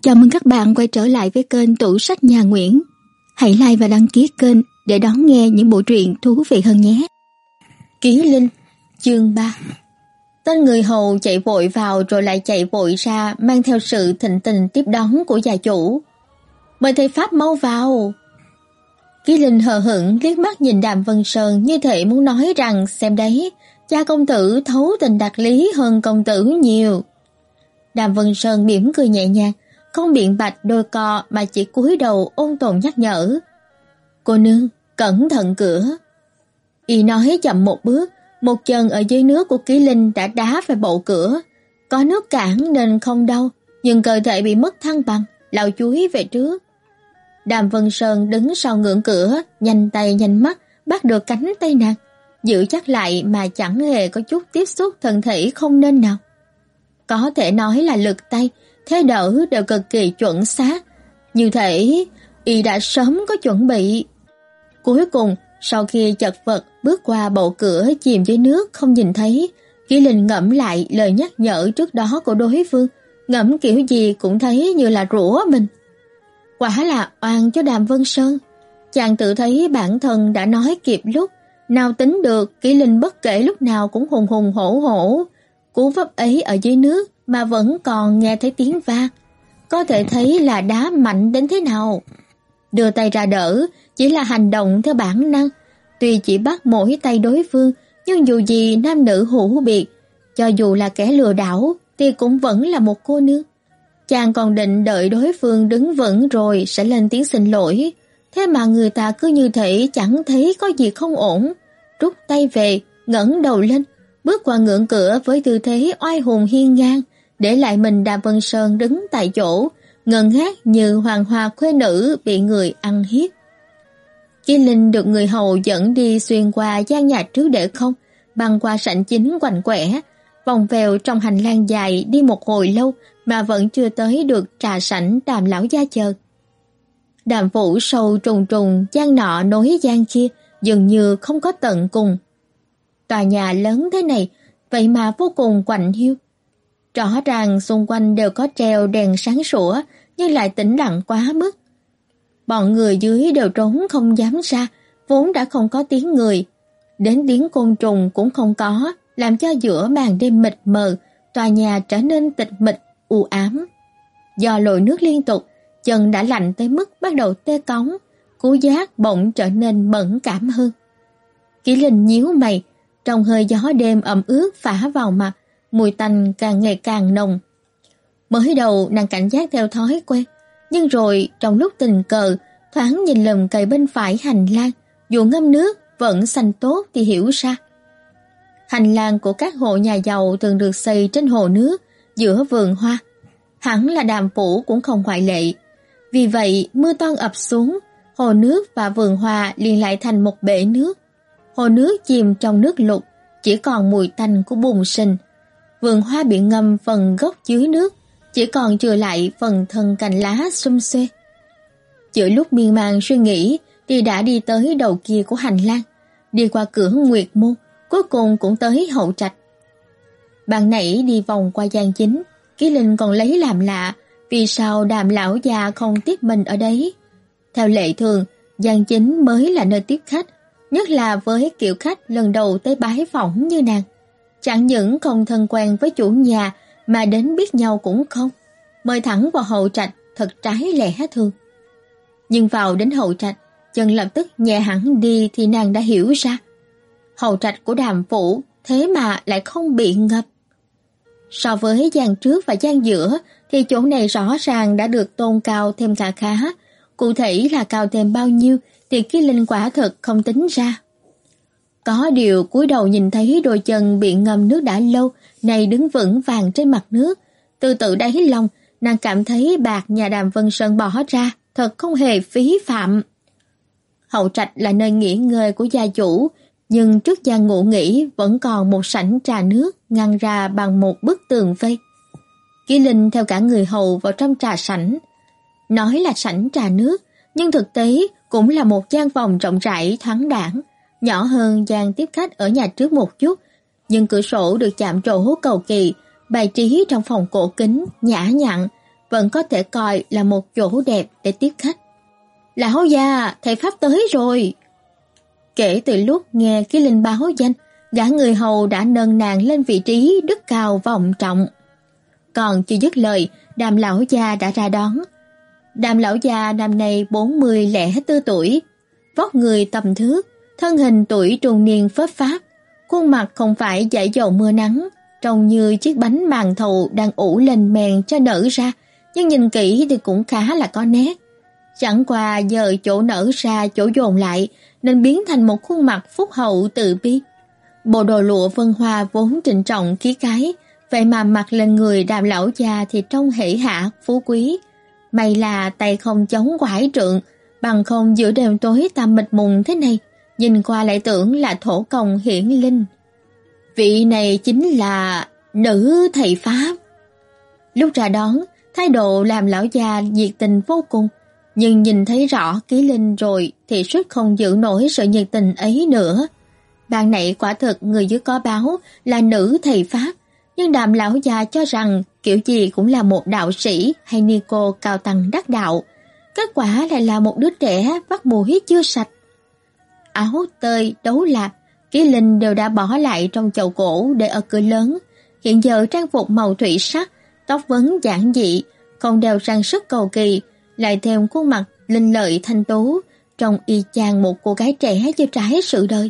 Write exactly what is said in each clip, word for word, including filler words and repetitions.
Chào mừng các bạn quay trở lại với kênh Tủ Sách Nhà Nguyễn. Hãy like và đăng ký kênh để đón nghe những bộ truyện thú vị hơn nhé. Ký Linh, chương ba. Tên người hầu chạy vội vào rồi lại chạy vội ra, mang theo sự thịnh tình tiếp đón của gia chủ. Mời thầy Pháp mau vào. Ký Linh hờ hững liếc mắt nhìn Đàm Vân Sơn như thể muốn nói rằng xem đấy, cha công tử thấu tình đạt lý hơn công tử nhiều. Đàm Vân Sơn mỉm cười nhẹ nhàng, không biện bạch đôi co mà chỉ cúi đầu ôn tồn nhắc nhở. Cô nương, cẩn thận cửa. Y nói chậm một bước, một chân ở dưới nước của Ký Linh đã đá phải bộ cửa. Có nước cản nên không đau, nhưng cơ thể bị mất thăng bằng, lao chúi về trước. Đàm Vân Sơn đứng sau ngưỡng cửa, nhanh tay nhanh mắt, bắt được cánh tay nàng, giữ chắc lại mà chẳng hề có chút tiếp xúc thân thể không nên nào. Có thể nói là lực tay, thế đỡ đều cực kỳ chuẩn xác, như thể y đã sớm có chuẩn bị. Cuối cùng, sau khi chật vật bước qua bộ cửa chìm dưới nước không nhìn thấy, Ký Linh ngẫm lại lời nhắc nhở trước đó của đối phương, ngẫm kiểu gì cũng thấy như là rủa mình. Quả là oan cho Đàm Vân Sơn. Chàng tự thấy bản thân đã nói kịp lúc, nào tính được Ký Linh bất kể lúc nào cũng hùng hùng hổ hổ. Cú vấp ấy ở dưới nước mà vẫn còn nghe thấy tiếng vang, có thể thấy là đá mạnh đến thế nào. Đưa tay ra đỡ chỉ là hành động theo bản năng, tuy chỉ bắt mỗi tay đối phương, nhưng dù gì nam nữ hữu biệt, cho dù là kẻ lừa đảo thì cũng vẫn là một cô nương. Chàng còn định đợi đối phương đứng vững rồi sẽ lên tiếng xin lỗi, thế mà người ta cứ như thể chẳng thấy có gì không ổn, rút tay về, ngẩng đầu lên, bước qua ngưỡng cửa với tư thế oai hùng hiên ngang, để lại mình Đàm Vân Sơn đứng tại chỗ, ngơ ngác như hoàng hoa khuê nữ bị người ăn hiếp. Ký Linh được người hầu dẫn đi xuyên qua gian nhà trước để không, băng qua sảnh chính quạnh quẻ, vòng vèo trong hành lang dài đi một hồi lâu mà vẫn chưa tới được trà sảnh Đàm lão gia chờ. Đàm phủ sâu trùng trùng, gian nọ nối gian kia, dường như không có tận cùng. Tòa nhà lớn thế này, vậy mà vô cùng quạnh hiu. Rõ ràng xung quanh đều có treo đèn sáng sủa, nhưng lại tĩnh lặng quá mức. Bọn người dưới đều trốn không dám ra, vốn đã không có tiếng người. Đến tiếng côn trùng cũng không có, làm cho giữa màn đêm mịt mờ, tòa nhà trở nên tịch mịch, u ám. Do lội nước liên tục, chân đã lạnh tới mức bắt đầu tê cóng, cú giác bỗng trở nên mẫn cảm hơn. Ký Linh nhíu mày, trong hơi gió đêm ẩm ướt phả vào mặt, mùi tanh càng ngày càng nồng. Mới đầu nàng cảnh giác theo thói quen, nhưng rồi trong lúc tình cờ thoáng nhìn lùm cây bên phải hành lang, dù ngâm nước vẫn xanh tốt thì hiểu ra. Hành lang của các hộ nhà giàu thường được xây trên hồ nước, giữa vườn hoa. Hẳn là Đàm phủ cũng không ngoại lệ. Vì vậy mưa toan ập xuống, hồ nước và vườn hoa liền lại thành một bể nước. Hồ nước chìm trong nước lụt, chỉ còn mùi tanh của bùn sình. Vườn hoa bị ngâm phần gốc dưới nước, chỉ còn chừa lại phần thân cành lá xum xuê. Giữa lúc miên man suy nghĩ thì đã đi tới đầu kia của hành lang, đi qua cửa Nguyệt môn, cuối cùng cũng tới hậu trạch. Ban nãy đi vòng qua gian chính, Ký Linh còn lấy làm lạ, vì sao Đàm lão già không tiếp mình ở đấy. Theo lệ thường, gian chính mới là nơi tiếp khách, nhất là với kiểu khách lần đầu tới bái phỏng như nàng. Chẳng những không thân quen với chủ nhà mà đến biết nhau cũng không, mời thẳng vào hậu trạch thật trái lẽ thường. Nhưng vào đến hậu trạch, chân lập tức nhẹ hẳn đi thì nàng đã hiểu ra. Hậu trạch của Đàm phủ thế mà lại không bị ngập. So với gian trước và gian giữa thì chỗ này rõ ràng đã được tôn cao thêm khá khá. Cụ thể là cao thêm bao nhiêu thì Ký Linh quả thực không tính ra. Có điều cúi đầu nhìn thấy đôi chân bị ngâm nước đã lâu, này đứng vững vàng trên mặt nước. Từ tự đáy lòng, nàng cảm thấy bạc nhà Đàm Vân Sơn bỏ ra thật không hề phí phạm. Hậu trạch là nơi nghỉ ngơi của gia chủ, nhưng trước gian ngủ nghỉ vẫn còn một sảnh trà nước ngăn ra bằng một bức tường vây. Ký Linh theo cả người hầu vào trong trà sảnh. Nói là sảnh trà nước, nhưng thực tế cũng là một gian phòng rộng rãi thoáng đãng, nhỏ hơn gian tiếp khách ở nhà trước một chút, nhưng cửa sổ được chạm trổ cầu kỳ, bài trí trong phòng cổ kính, nhã nhặn, vẫn có thể coi là một chỗ đẹp để tiếp khách. Lão già, thầy Pháp tới rồi. Kể từ lúc nghe Ký Linh báo danh, gã người hầu đã nâng nàng lên vị trí đức cao vọng trọng. Còn chưa dứt lời, Đàm lão già đã ra đón. Đàm lão già năm nay bốn mươi lẻ tư tuổi, vóc người tầm thước, thân hình tuổi trung niên phớt phác, khuôn mặt không phải dải dầu mưa nắng, trông như chiếc bánh màn thầu đang ủ lên mèn cho nở ra, nhưng nhìn kỹ thì cũng khá là có nét. Chẳng qua giờ chỗ nở ra chỗ dồn lại nên biến thành một khuôn mặt phúc hậu từ bi. Bộ đồ lụa vân hoa vốn trịnh trọng khí cái, vậy mà mặc lên người Đàm lão già thì trông hỉ hạ phú quý. May là tay không chống quải trượng, bằng không giữa đêm tối tăm mịt mùng thế này, nhìn qua lại tưởng là thổ công hiển linh. Vị này chính là nữ thầy Pháp. Lúc ra đón, thái độ làm lão già nhiệt tình vô cùng, nhưng nhìn thấy rõ Ký Linh rồi thì suýt không giữ nổi sự nhiệt tình ấy nữa. Ban nãy quả thực người dưới có báo là nữ thầy Pháp, nhưng Đàm lão già cho rằng kiểu gì cũng là một đạo sĩ hay ni cô cao tăng đắc đạo. Kết quả lại là một đứa trẻ vắt mũi chưa sạch. Áo tơi, đấu lạp, Ký Linh đều đã bỏ lại trong chậu gỗ để ở cửa lớn. Hiện giờ trang phục màu thủy sắc, tóc vấn giản dị, không đeo trang sức cầu kỳ, lại thêm khuôn mặt linh lợi thanh tú, trông y chang một cô gái trẻ chưa trải sự đời.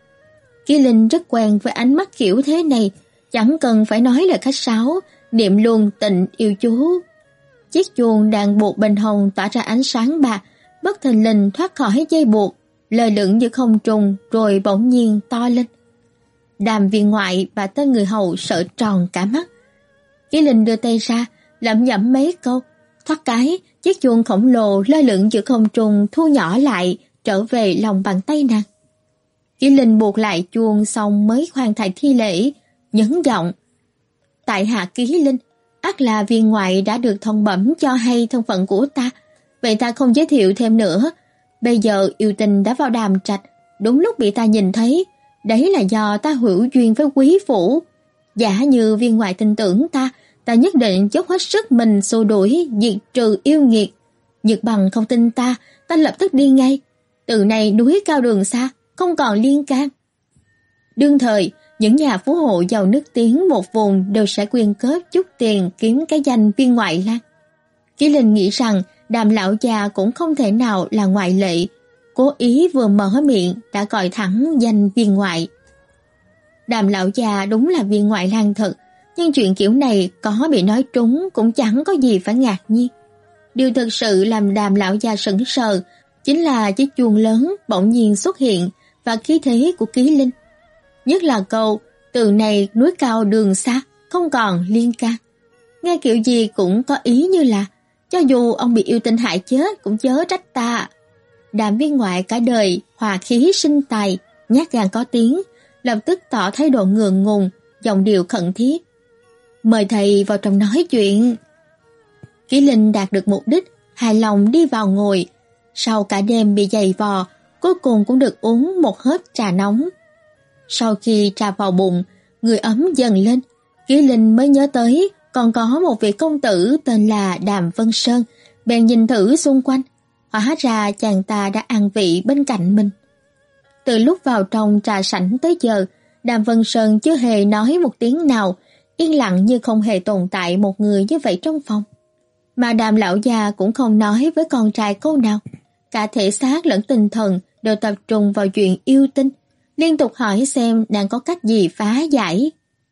Ký Linh rất quen với ánh mắt kiểu thế này, chẳng cần phải nói lời khách sáo, niệm luôn tịnh yêu chú. Chiếc chuông đang buộc bên hông tỏa ra ánh sáng bạc, bất thình lình thoát khỏi dây buộc, lơ lửng giữa không trung rồi bỗng nhiên to lên. Đàm viên ngoại và tên người hầu sợ tròn cả mắt. Ký Linh đưa tay ra, lẩm nhẩm mấy câu, thoát cái, chiếc chuông khổng lồ lơ lửng giữa không trung thu nhỏ lại, trở về lòng bàn tay nàng. Ký Linh buộc lại chuông xong mới khoan thai thi lễ, nhấn giọng. Tại hạ Ký Linh, ắt là viên ngoại đã được thông bẩm cho hay thân phận của ta, vậy ta không giới thiệu thêm nữa. Bây giờ yêu tình đã vào Đàm Trạch, đúng lúc bị ta nhìn thấy, đấy là do ta hữu duyên với quý phủ. Giả như viên ngoại tin tưởng ta, ta nhất định dốc hết sức mình xua đuổi, diệt trừ yêu nghiệt. Nhược bằng không tin ta, ta lập tức đi ngay. Từ nay núi cao đường xa, không còn liên can. Đương thời, những nhà phú hộ giàu nước tiếng một vùng đều sẽ quyên góp chút tiền kiếm cái danh viên ngoại lang. Ký Linh nghĩ rằng Đàm lão già cũng không thể nào là ngoại lệ, cố ý vừa mở miệng đã gọi thẳng danh viên ngoại. Đàm lão già đúng là viên ngoại lang thật, nhưng chuyện kiểu này có bị nói trúng cũng chẳng có gì phải ngạc nhiên. Điều thực sự làm Đàm lão già sững sờ chính là chiếc chuông lớn bỗng nhiên xuất hiện và khí thế của Ký Linh. Nhất là câu từ này núi cao đường xa, không còn liên can. Nghe kiểu gì cũng có ý như là cho dù ông bị yêu tinh hại chết cũng chớ trách ta. Đàm viên ngoại cả đời hòa khí sinh tài, nhát gan có tiếng, lập tức tỏ thái độ ngượng ngùng, giọng điệu khẩn thiết. Mời thầy vào trong nói chuyện. Ký Linh đạt được mục đích, hài lòng đi vào ngồi. Sau cả đêm bị giày vò, cuối cùng cũng được uống một hớp trà nóng. Sau khi trà vào bụng, người ấm dần lên, Ký Linh mới nhớ tới còn có một vị công tử tên là Đàm Vân Sơn, bèn nhìn thử xung quanh, hóa ra chàng ta đã an vị bên cạnh mình. Từ lúc vào trong trà sảnh tới giờ, Đàm Vân Sơn chưa hề nói một tiếng nào, yên lặng như không hề tồn tại một người như vậy trong phòng. Mà Đàm lão già cũng không nói với con trai câu nào, cả thể xác lẫn tinh thần đều tập trung vào chuyện yêu tinh, liên tục hỏi xem nàng có cách gì phá giải.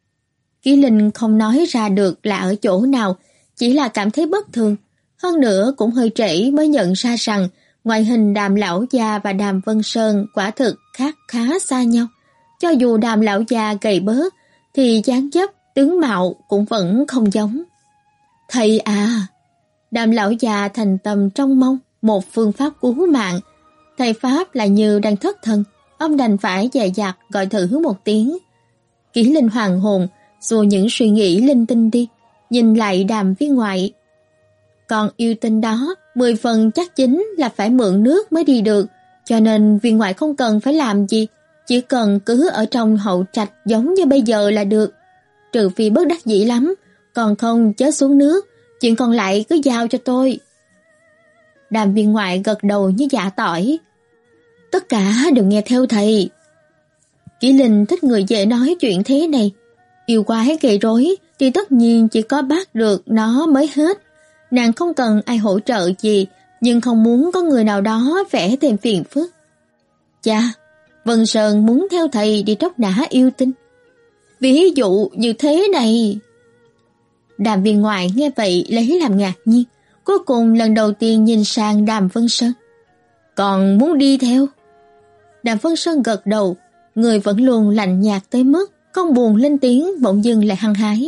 Ký Linh không nói ra được là ở chỗ nào, chỉ là cảm thấy bất thường. Hơn nữa cũng hơi trễ mới nhận ra rằng ngoại hình Đàm lão già và Đàm Vân Sơn quả thực khác khá xa nhau. Cho dù Đàm lão già gầy bớt thì dáng dấp, tướng mạo cũng vẫn không giống. Thầy à! Đàm lão già thành tâm trông mong một phương pháp cứu mạng. Thầy Pháp là như đang thất thần, ông đành phải dè dặt gọi thử một tiếng. Ký Linh hoàng hồn, xua những suy nghĩ linh tinh đi, nhìn lại Đàm viên ngoại. Còn yêu tinh đó, mười phần chắc chính là phải mượn nước mới đi được, cho nên viên ngoại không cần phải làm gì, chỉ cần cứ ở trong hậu trạch giống như bây giờ là được. Trừ phi bất đắc dĩ lắm, còn không chớ xuống nước, chuyện còn lại cứ giao cho tôi. Đàm viên ngoại gật đầu như dạ tỏi. Tất cả đều nghe theo thầy. Kỷ Linh thích người dễ nói chuyện thế này. Yêu quái gây rối thì tất nhiên chỉ có bắt được nó mới hết. Nàng không cần ai hỗ trợ gì, nhưng không muốn có người nào đó vẽ thêm phiền phức. Cha, Vân Sơn muốn theo thầy đi tróc nã yêu tinh. Ví dụ như thế này. Đàm viên ngoại nghe vậy lấy làm ngạc nhiên, cuối cùng lần đầu tiên nhìn sang Đàm Vân Sơn. Còn muốn đi theo? Đàm Vân Sơn gật đầu, người vẫn luôn lạnh nhạt tới mức không buồn lên tiếng, bỗng dưng lại hăng hái.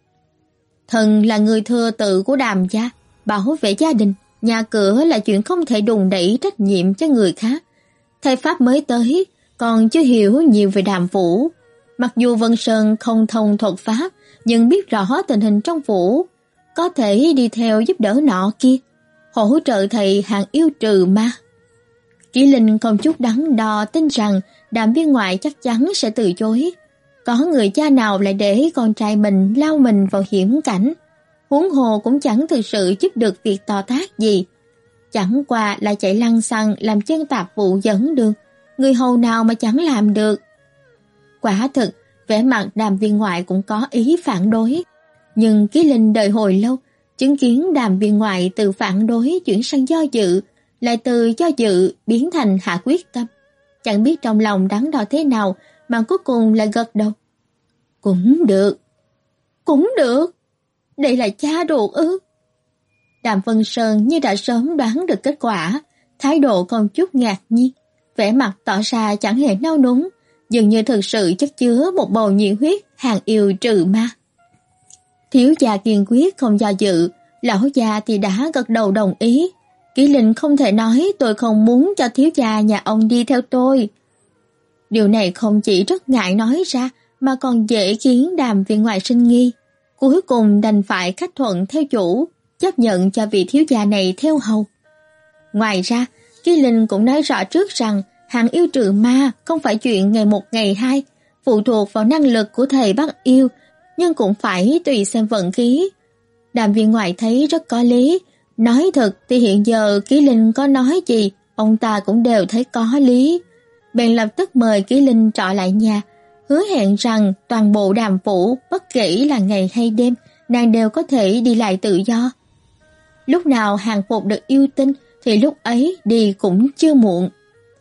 Thần là người thừa tự của Đàm gia, bảo vệ gia đình, nhà cửa là chuyện không thể đùn đẩy trách nhiệm cho người khác. Thầy Pháp mới tới, còn chưa hiểu nhiều về Đàm phủ. Mặc dù Vân Sơn không thông thuật Pháp, nhưng biết rõ tình hình trong phủ, có thể đi theo giúp đỡ nọ kia, hỗ trợ thầy hàng yêu trừ ma. Kỷ Linh không chút đắn đo tin rằng Đàm viên ngoại chắc chắn sẽ từ chối. Có người cha nào lại để con trai mình lao mình vào hiểm cảnh, huống hồ cũng chẳng thực sự giúp được việc to tát gì. Chẳng qua là chạy lăng xăng làm chân tạp vụ dẫn đường, người hầu nào mà chẳng làm được. Quả thực, vẻ mặt Đàm viên ngoại cũng có ý phản đối. Nhưng Kỷ Linh đợi hồi lâu, chứng kiến Đàm viên ngoại từ phản đối chuyển sang do dự, lại từ do dự biến thành hạ quyết tâm. Chẳng biết trong lòng đắn đo thế nào mà cuối cùng lại gật đầu. Cũng được. Cũng được. Đây là cha ruột ư? Đàm Vân Sơn như đã sớm đoán được kết quả, thái độ không chút ngạc nhiên, vẻ mặt tỏ ra chẳng hề nao núng, dường như thực sự chất chứa một bầu nhiệt huyết hàng yêu trừ ma. Thiếu gia kiên quyết không do dự, lão gia thì đã gật đầu đồng ý. Kỷ Linh không thể nói tôi không muốn cho thiếu gia nhà ông đi theo tôi. Điều này không chỉ rất ngại nói ra mà còn dễ khiến Đàm viên ngoại sinh nghi. Cuối cùng đành phải khách thuận theo chủ, chấp nhận cho vị thiếu gia này theo hầu. Ngoài ra, Kỷ Linh cũng nói rõ trước rằng hàng yêu trừ ma không phải chuyện ngày một ngày hai, phụ thuộc vào năng lực của thầy bắt yêu, nhưng cũng phải tùy xem vận khí. Đàm viên ngoại thấy rất có lý, nói thật thì hiện giờ Kỷ Linh có nói gì, ông ta cũng đều thấy có lý. Bèn lập tức mời Kỷ Linh trọ lại nhà, hứa hẹn rằng toàn bộ Đàm phủ, bất kể là ngày hay đêm, nàng đều có thể đi lại tự do. Lúc nào hàng phục được yêu tinh thì lúc ấy đi cũng chưa muộn.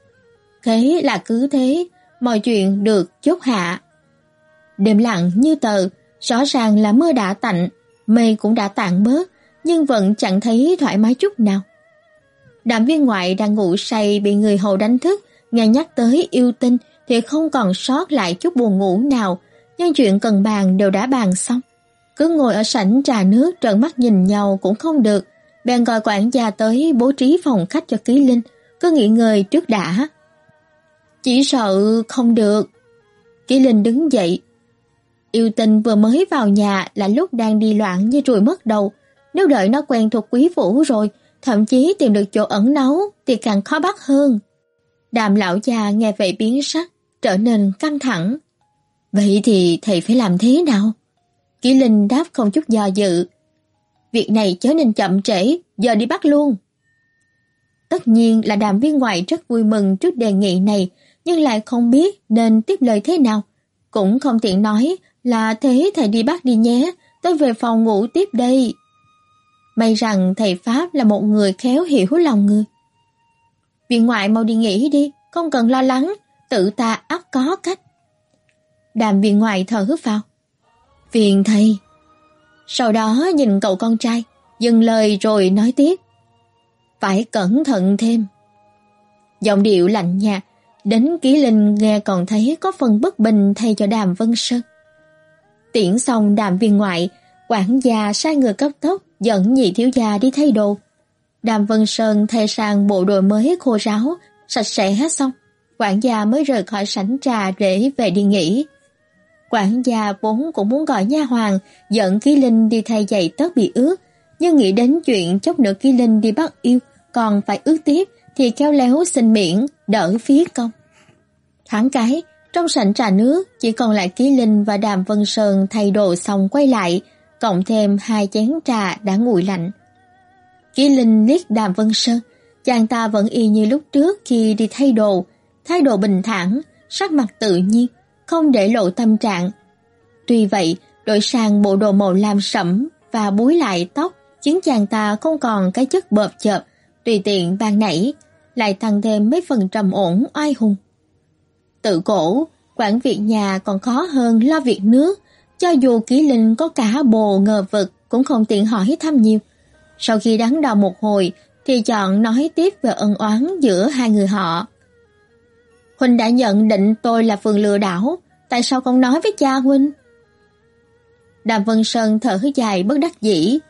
Thế là cứ thế, mọi chuyện được chốt hạ. Đêm lặng như tờ, rõ ràng là mưa đã tạnh, mây cũng đã tản bớt, nhưng vẫn chẳng thấy thoải mái chút nào. Đàm viên ngoại đang ngủ say bị người hầu đánh thức, nghe nhắc tới yêu tinh thì không còn sót lại chút buồn ngủ nào, nhưng chuyện cần bàn đều đã bàn xong. Cứ ngồi ở sảnh trà nước trợn mắt nhìn nhau cũng không được, bèn gọi quản gia tới bố trí phòng khách cho Kỷ Linh, cứ nghỉ ngơi trước đã. Chỉ sợ không được. Kỷ Linh đứng dậy. Yêu tinh vừa mới vào nhà là lúc đang đi loạn như ruồi mất đầu, nếu đợi nó quen thuộc quý phủ rồi, thậm chí tìm được chỗ ẩn náu thì càng khó bắt hơn. Đàm lão già nghe vậy biến sắc, trở nên căng thẳng. Vậy thì thầy phải làm thế nào? Kỷ Linh đáp không chút do dự. Việc này chớ nên chậm trễ, giờ đi bắt luôn. Tất nhiên là Đàm viên ngoại rất vui mừng trước đề nghị này, nhưng lại không biết nên tiếp lời thế nào. Cũng không tiện nói là thế thầy đi bắt đi nhé, tôi về phòng ngủ tiếp đây. May rằng thầy Pháp là một người khéo hiểu lòng người. Viên ngoại mau đi nghỉ đi, không cần lo lắng, tự ta ắt có cách. Đàm viên ngoại thở vào. Phiền thầy. Sau đó nhìn cậu con trai, dừng lời rồi nói tiếp. Phải cẩn thận thêm. Giọng điệu lạnh nhạt, đến Kỷ Linh nghe còn thấy có phần bất bình thay cho Đàm Vân Sơn. Tiễn xong Đàm viên ngoại, quản gia sai người cấp tốc dẫn nhị thiếu gia đi thay đồ. Đàm Vân Sơn thay sang bộ đồ mới khô ráo, sạch sẽ hết xong, quản gia mới rời khỏi sảnh trà để về đi nghỉ. Quản gia vốn cũng muốn gọi nha hoàn dẫn Kỷ Linh đi thay giày tất bị ướt, nhưng nghĩ đến chuyện chốc nữa Kỷ Linh đi bắt yêu còn phải ướt tiếp thì khéo léo xin miễn, đỡ phí công. Thoáng cái, trong sảnh trà nước chỉ còn lại Kỷ Linh và Đàm Vân Sơn thay đồ xong quay lại, cộng thêm hai chén trà đã nguội lạnh. Ký Linh liếc Đàm Vân Sơn, chàng ta vẫn y như lúc trước khi đi thay đồ, thái độ bình thản, sắc mặt tự nhiên, không để lộ tâm trạng. Tuy vậy, đổi sang bộ đồ màu lam sẫm và búi lại tóc, khiến chàng ta không còn cái chất bợp chợp tùy tiện ban nãy, lại tăng thêm mấy phần trầm ổn oai hùng. Tự cổ, quản việc nhà còn khó hơn lo việc nước, cho dù Ký Linh có cả bồ ngờ vực cũng không tiện hỏi thăm nhiều. Sau khi đắn đo một hồi thì chọn nói tiếp về ân oán giữa hai người họ. Huynh đã nhận định tôi là Phường lừa đảo, tại sao không nói với cha huynh? Đàm Vân Sơn thở dài bất đắc dĩ.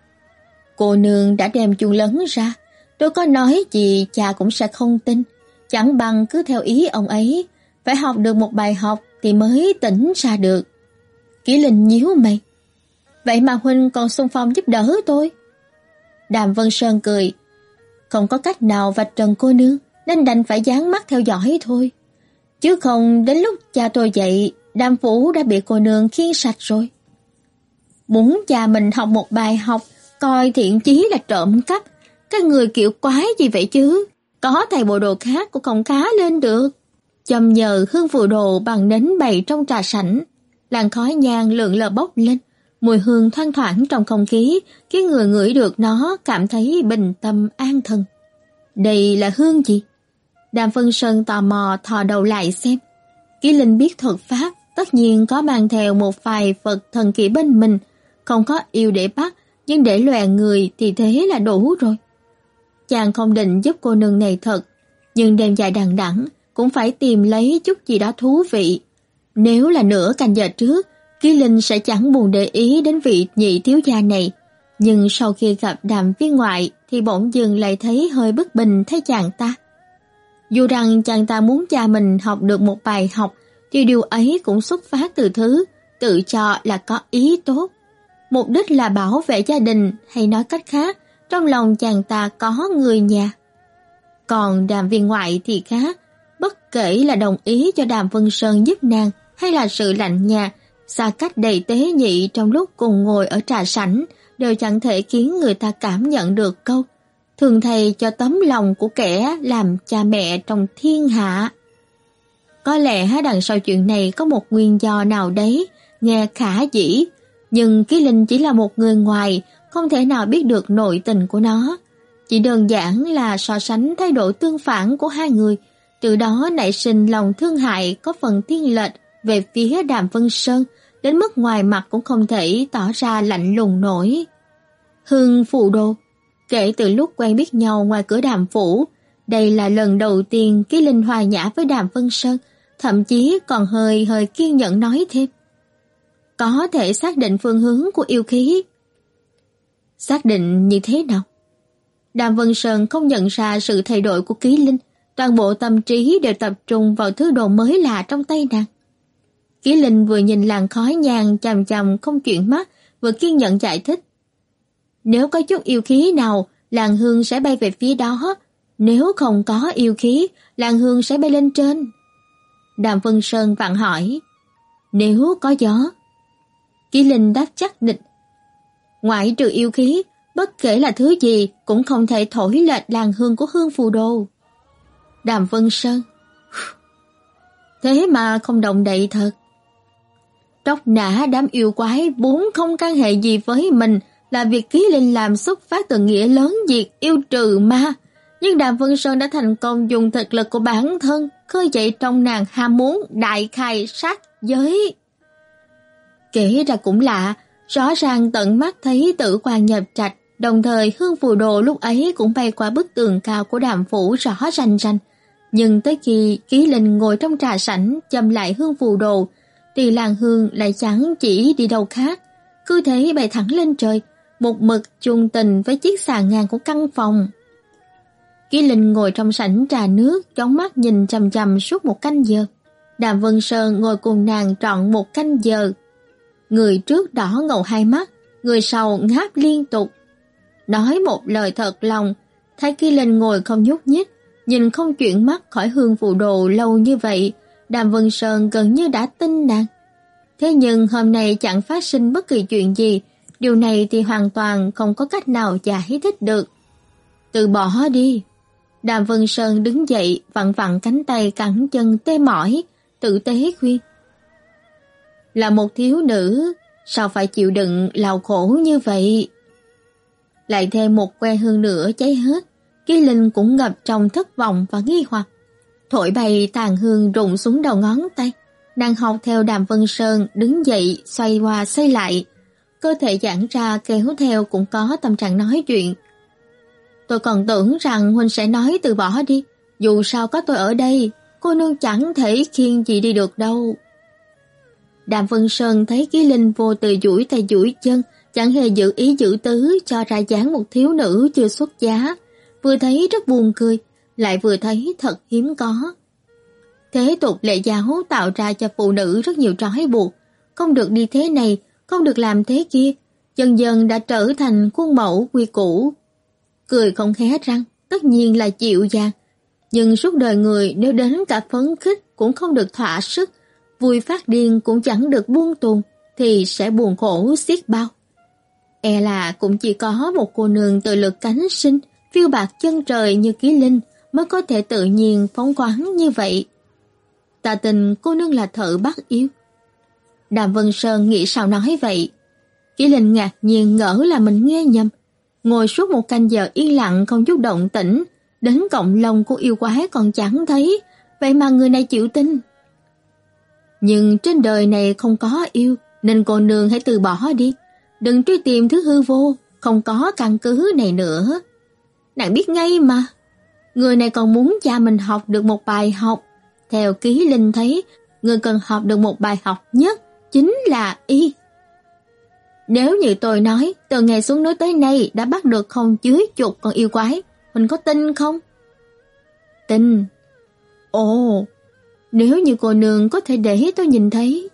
Cô nương đã đem chuông lớn ra, tôi có nói gì cha cũng sẽ không tin, chẳng bằng cứ theo ý ông ấy, phải học được một bài học thì mới tỉnh ra được. Kỷ Linh nhíu mày. Vậy mà huynh còn xung phong giúp đỡ tôi. Đàm Vân Sơn cười. Không có cách nào vạch trần cô nương, nên đành phải dán mắt theo dõi thôi. Chứ không đến lúc cha tôi dậy, Đàm phủ đã bị cô nương khiêng sạch rồi. Muốn cha mình học một bài học, coi thiện chí là trộm cắp. Các người kiểu quái gì vậy chứ? Có thay bộ đồ khác cũng không khá lên được. Chầm nhờ hương phù đồ bằng nến bày trong trà sảnh, làn khói nhang lượn lờ bốc lên, mùi hương thoang thoảng trong không khí, khiến người ngửi được nó cảm thấy bình tâm an thần. Đây là hương gì? Đàm Vân Sơn tò mò thò đầu lại xem. Kỷ Linh biết thuật pháp, tất nhiên có mang theo một vài vật thần kỳ bên mình, không có yêu để bắt, nhưng để lòe người thì thế là đủ rồi. Chàng không định giúp cô nương này thật, nhưng đêm dài đằng đẵng cũng phải tìm lấy chút gì đó thú vị. Nếu là nửa canh giờ trước, Kỷ Linh sẽ chẳng buồn để ý đến vị nhị thiếu gia này, nhưng sau khi gặp Đàm viên ngoại thì bỗng dưng lại thấy hơi bất bình thay chàng ta. Dù rằng chàng ta muốn cha mình học được một bài học, thì điều ấy cũng xuất phát từ thứ tự cho là có ý tốt. Mục đích là bảo vệ gia đình, hay nói cách khác, trong lòng chàng ta có người nhà. Còn Đàm viên ngoại thì khác, bất kể là đồng ý cho Đàm Vân Sơn giúp nàng, hay là sự lạnh nhạt, xa cách đầy tế nhị trong lúc cùng ngồi ở trà sảnh, đều chẳng thể khiến người ta cảm nhận được câu thường thầy cho tấm lòng của kẻ làm cha mẹ trong thiên hạ. Có lẽ đằng sau chuyện này có một nguyên do nào đấy, nghe khả dĩ, nhưng Kỷ Linh chỉ là một người ngoài, không thể nào biết được nội tình của nó. Chỉ đơn giản là so sánh thái độ tương phản của hai người, từ đó nảy sinh lòng thương hại có phần thiên lệch về phía Đàm Vân Sơn, đến mức ngoài mặt cũng không thể tỏ ra lạnh lùng nổi. Hương phù đồ. Kể từ lúc quen biết nhau ngoài cửa Đàm phủ, đây là lần đầu tiên Kỷ Linh hòa nhã với Đàm Vân Sơn, thậm chí còn hơi hơi kiên nhẫn nói thêm. Có thể xác định phương hướng của yêu khí. Xác định như thế nào? Đàm Vân Sơn không nhận ra sự thay đổi của Kỷ Linh, toàn bộ tâm trí đều tập trung vào thứ đồ mới lạ trong tay nàng. Kỷ Linh vừa nhìn làn khói nhang chằm chằm không chuyển mắt, vừa kiên nhẫn giải thích. Nếu có chút yêu khí nào, làn hương sẽ bay về phía đó. Nếu không có yêu khí, làn hương sẽ bay lên trên. Đàm Vân Sơn vặn hỏi. Nếu có gió? Kỷ Linh đáp chắc nịch. Ngoại trừ yêu khí, bất kể là thứ gì cũng không thể thổi lệch làn hương của hương phù đồ. Đàm Vân Sơn. Thế mà không động đậy thật. Tróc nã đám yêu quái vốn không can hệ gì với mình, là việc Kỷ Linh làm xuất phát từ nghĩa lớn diệt yêu trừ ma, nhưng Đàm Vân Sơn đã thành công dùng thực lực của bản thân khơi dậy trong nàng ham muốn đại khai sát giới. Kể ra cũng lạ, rõ ràng tận mắt thấy Tử Quan nhập trạch, đồng thời hương phù đồ lúc ấy cũng bay qua bức tường cao của Đàm phủ rõ rành rành, nhưng tới khi Kỷ Linh ngồi trong trà sảnh châm lại hương phù đồ, thì làn hương lại chẳng chỉ đi đâu khác, cứ thế bay thẳng lên trời, một mực chung tình với chiếc sàn ngang của căn phòng. Kỷ Linh ngồi trong sảnh trà nước, chóng mắt nhìn chằm chằm suốt một canh giờ. Đàm Vân Sơn ngồi cùng nàng trọn một canh giờ. Người trước đỏ ngầu hai mắt, người sau ngáp liên tục. Nói một lời thật lòng, thấy Kỷ Linh ngồi không nhúc nhích, nhìn không chuyển mắt khỏi hương phù đồ lâu như vậy, Đàm Vân Sơn gần như đã tin nàng. Thế nhưng hôm nay chẳng phát sinh bất kỳ chuyện gì, Điều này thì hoàn toàn không có cách nào giải thích được. Từ bỏ đi. Đàm Vân Sơn đứng dậy, vặn vặn cánh tay cẳng chân tê mỏi, tử tế khuyên. Là một thiếu nữ, sao phải chịu đựng lao khổ như vậy? Lại thêm một que hương nữa cháy hết, Ký Linh cũng ngập trong thất vọng và nghi hoặc. Thổi bay tàn hương rụng xuống đầu ngón tay, nàng học theo Đàm Vân Sơn đứng dậy xoay qua xoay lại, cơ thể giãn ra kéo theo cũng có tâm trạng nói chuyện. Tôi còn tưởng rằng huynh sẽ nói từ bỏ đi, dù sao có tôi ở đây, cô nương chẳng thể khiêng gì đi được đâu. Đàm Vân Sơn thấy Ký Linh vô từ duỗi tay duỗi chân, chẳng hề giữ ý giữ tứ cho ra dáng một thiếu nữ chưa xuất giá, vừa thấy rất buồn cười, lại vừa thấy thật hiếm có. Thế tục lệ giáo tạo ra cho phụ nữ rất nhiều trói buộc, không được đi thế này, không được làm thế kia, dần dần đã trở thành khuôn mẫu quy củ. Cười không hé răng, tất nhiên là dịu dàng, nhưng suốt đời người nếu đến cả phấn khích cũng không được thỏa sức, vui phát điên cũng chẳng được buông tuồng, thì sẽ buồn khổ xiết bao. E là cũng chỉ có một cô nương tự lực cánh sinh, phiêu bạt chân trời như Ký Linh mới có thể tự nhiên phóng khoáng như vậy. Ta tin cô nương là thợ bắt yêu. Đàm Vân Sơn nghĩ sao nói vậy. Ký Linh ngạc nhiên ngỡ là mình nghe nhầm, ngồi suốt một canh giờ yên lặng không chút động tĩnh, đến cọng lông của yêu quái còn chẳng thấy, vậy mà người này chịu tin. Nhưng trên đời này không có yêu, nên cô nương hãy từ bỏ đi, đừng truy tìm thứ hư vô, không có căn cứ này nữa. Nàng biết ngay mà, người này còn muốn cha mình học được một bài học. Theo Ký Linh thấy, người cần học được một bài học nhất chính là y. Nếu như tôi nói, từ ngày xuống núi tới nay đã bắt được không dưới chục con yêu quái, mình có tin không? Tin. Ồ, nếu như cô nương có thể để tôi nhìn thấy.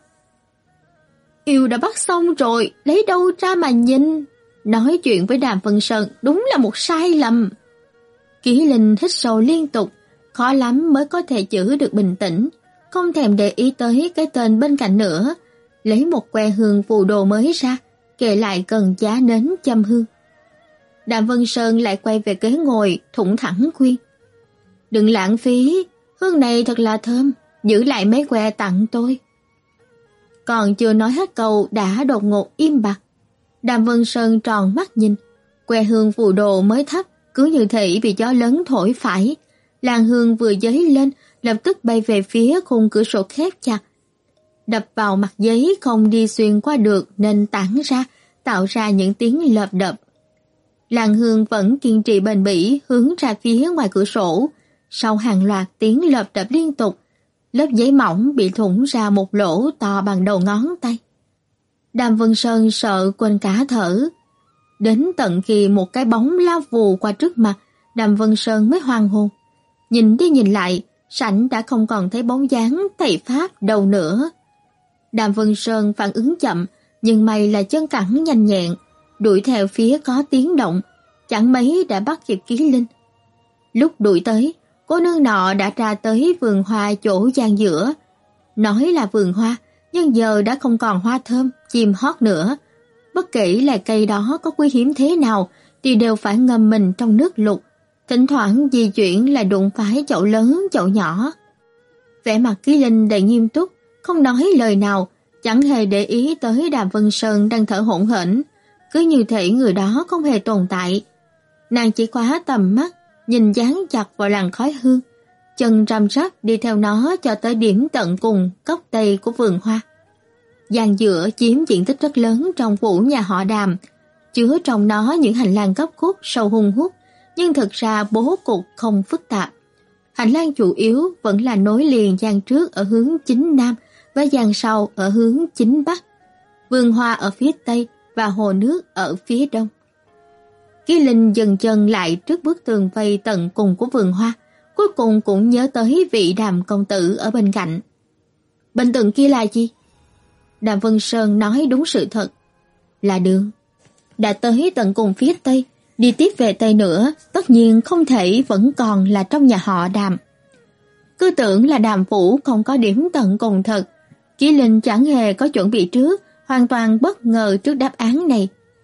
Yêu đã bắt xong rồi, lấy đâu ra mà nhìn? Nói chuyện với Đàm Vân Sơn đúng là một sai lầm. Ký Linh hít sâu liên tục, khó lắm mới có thể giữ được bình tĩnh, không thèm để ý tới cái tên bên cạnh nữa, lấy một que hương phù đồ mới ra, kề lại gần giá nến châm hương. Đàm Vân Sơn lại quay về ghế ngồi, thủng thẳng khuyên. Đừng lãng phí, hương này thật là thơm, giữ lại mấy que tặng tôi. Còn chưa nói hết câu đã đột ngột im bặt. Đàm Vân Sơn tròn mắt nhìn, que hương phù đồ mới thấp, cứ như thể bị gió lớn thổi phải. Làn hương vừa dấy lên, lập tức bay về phía khung cửa sổ khép chặt. Đập vào mặt giấy không đi xuyên qua được nên tản ra, tạo ra những tiếng lợp đập. Làn hương vẫn kiên trì bền bỉ hướng ra phía ngoài cửa sổ. Sau hàng loạt tiếng lợp đập liên tục, lớp giấy mỏng bị thủng ra một lỗ to bằng đầu ngón tay. Đàm Vân Sơn sợ quên cả thở. Đến tận khi một cái bóng lao vù qua trước mặt, Đàm Vân Sơn mới hoàn hồn. Nhìn đi nhìn lại, sảnh đã không còn thấy bóng dáng thầy Pháp đâu nữa. Đàm Vân Sơn phản ứng chậm, nhưng may là chân cẳng nhanh nhẹn, đuổi theo phía có tiếng động, chẳng mấy đã bắt kịp Ký Linh. Lúc đuổi tới, cô nương nọ đã ra tới vườn hoa chỗ gian giữa. Nói là vườn hoa, nhưng giờ đã không còn hoa thơm, chim hót nữa. Bất kể là cây đó có quý hiếm thế nào, thì đều phải ngâm mình trong nước lụt. Thỉnh thoảng di chuyển là đụng phải chậu lớn chậu nhỏ. Vẻ mặt Ký Linh đầy nghiêm túc, không nói lời nào, chẳng hề để ý tới Đàm Vân Sơn đang thở hổn hển, cứ như thể người đó không hề tồn tại. Nàng chỉ khóa tầm mắt, nhìn dán chặt vào làn khói hương, chân răm rắp đi theo nó cho tới điểm tận cùng góc tây của vườn hoa. Gian giữa chiếm diện tích rất lớn trong phủ nhà họ Đàm, chứa trong nó những hành lang gấp khúc sâu hun hút, nhưng thực ra bố cục không phức tạp. Hành lang chủ yếu vẫn là nối liền gian trước ở hướng chính nam và gian sau ở hướng chính bắc, vườn hoa ở phía tây và hồ nước ở phía đông. Ký Linh dừng chân lại trước bức tường vây tận cùng của vườn hoa, cuối cùng cũng nhớ tới vị Đàm công tử ở bên cạnh. Bên tường kia là gì? Đàm Vân Sơn nói đúng sự thật, là đường. Đã tới tận cùng phía tây, đi tiếp về tây nữa, tất nhiên không thể vẫn còn là trong nhà họ Đàm. Cứ tưởng là Đàm phủ không có điểm tận cùng thật. Ký Linh chẳng hề có chuẩn bị trước, hoàn toàn bất ngờ trước đáp án này.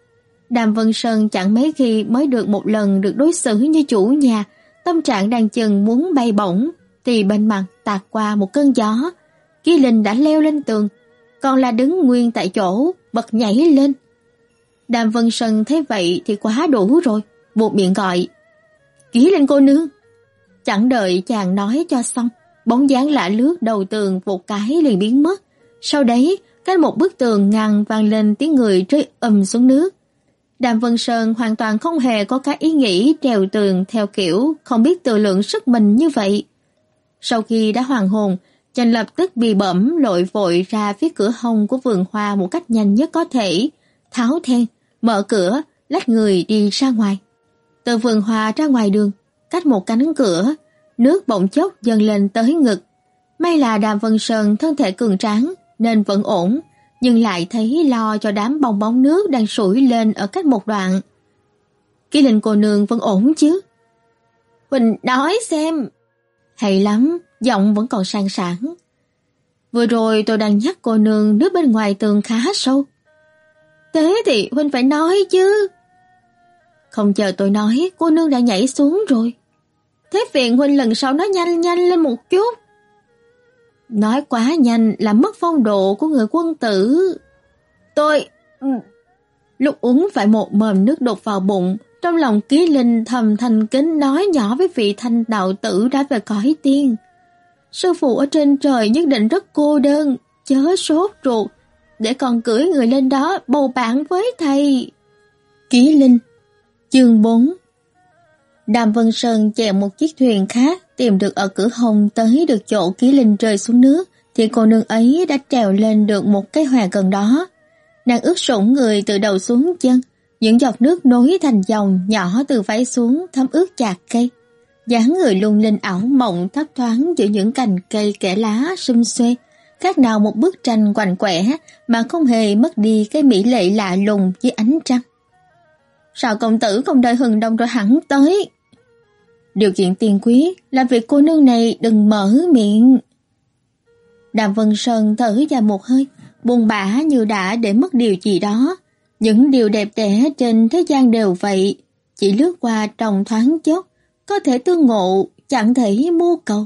Đàm Vân Sơn chẳng mấy khi mới được một lần được đối xử như chủ nhà, tâm trạng đang chừng muốn bay bổng, thì bên mặt tạt qua một cơn gió, Ký Linh đã leo lên tường, còn là đứng nguyên tại chỗ, bật nhảy lên. Đàm Vân Sơn thấy vậy thì quá đủ rồi, buộc miệng gọi, Ký Linh cô nương. Chẳng đợi chàng nói cho xong, bóng dáng lạ lướt đầu tường một cái liền biến mất. Sau đấy, cách một bức tường ngăn vang lên tiếng người rơi ầm xuống nước. Đàm Vân Sơn hoàn toàn không hề có cái ý nghĩ trèo tường theo kiểu không biết tự lượng sức mình như vậy. Sau khi đã hoàn hồn, chàng lập tức bị bẩm lội vội ra phía cửa hông của vườn hoa một cách nhanh nhất có thể, tháo then, mở cửa, lách người đi ra ngoài. Từ vườn hoa ra ngoài đường, cách một cánh cửa, nước bỗng chốc dâng lên tới ngực. May là Đàm Vân Sơn thân thể cường tráng nên vẫn ổn, nhưng lại thấy lo cho đám bong bóng nước đang sủi lên ở cách một đoạn. Ký Linh cô nương vẫn ổn chứ? Huỳnh nói xem. Hay lắm, giọng vẫn còn sang sảng. Vừa rồi tôi đang nhắc cô nương nước bên ngoài tường khá sâu. Thế thì Huỳnh phải nói chứ. Không chờ tôi nói, cô nương đã nhảy xuống rồi. Thế phiền Huỳnh lần sau nói nhanh nhanh lên một chút. Nói quá nhanh làm mất phong độ của người quân tử. Tôi... Lúc uống phải một mồm nước đột vào bụng, trong lòng Ký Linh thầm thành kính nói nhỏ với vị thanh đạo tử đã về cõi tiên. Sư phụ ở trên trời nhất định rất cô đơn, chớ sốt ruột, để còn cưỡi người lên đó bầu bạn với thầy. Ký Linh. Chương bốn. Đàm Vân Sơn chèo một chiếc thuyền khác tìm được ở cửa hông tới được chỗ Ký Linh rơi xuống nước, thì cô nương ấy đã trèo lên được một cái hòa gần đó. Nàng ướt sũng người từ đầu xuống chân, những giọt nước nối thành dòng nhỏ từ váy xuống thấm ướt chạc cây. Dáng người lung linh ảo mộng thấp thoáng giữa những cành cây kẽ lá sum xuê, khác nào một bức tranh quạnh quẻ mà không hề mất đi cái mỹ lệ lạ lùng dưới ánh trăng. Sao công tử không đợi hừng đông rồi hẳn tới? Điều kiện tiên quyết là việc cô nương này đừng mở miệng. Đàm Vân Sơn thở dài một hơi, buồn bã như đã để mất điều gì đó. Những điều đẹp đẽ trên thế gian đều vậy, chỉ lướt qua trong thoáng chốc, có thể tương ngộ, chẳng thể mưu cầu.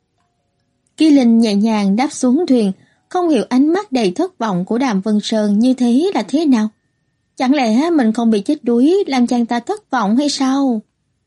Ký Linh nhẹ nhàng đáp xuống thuyền, không hiểu ánh mắt đầy thất vọng của Đàm Vân Sơn như thế là thế nào. Chẳng lẽ mình không bị chết đuối làm chàng ta thất vọng hay sao?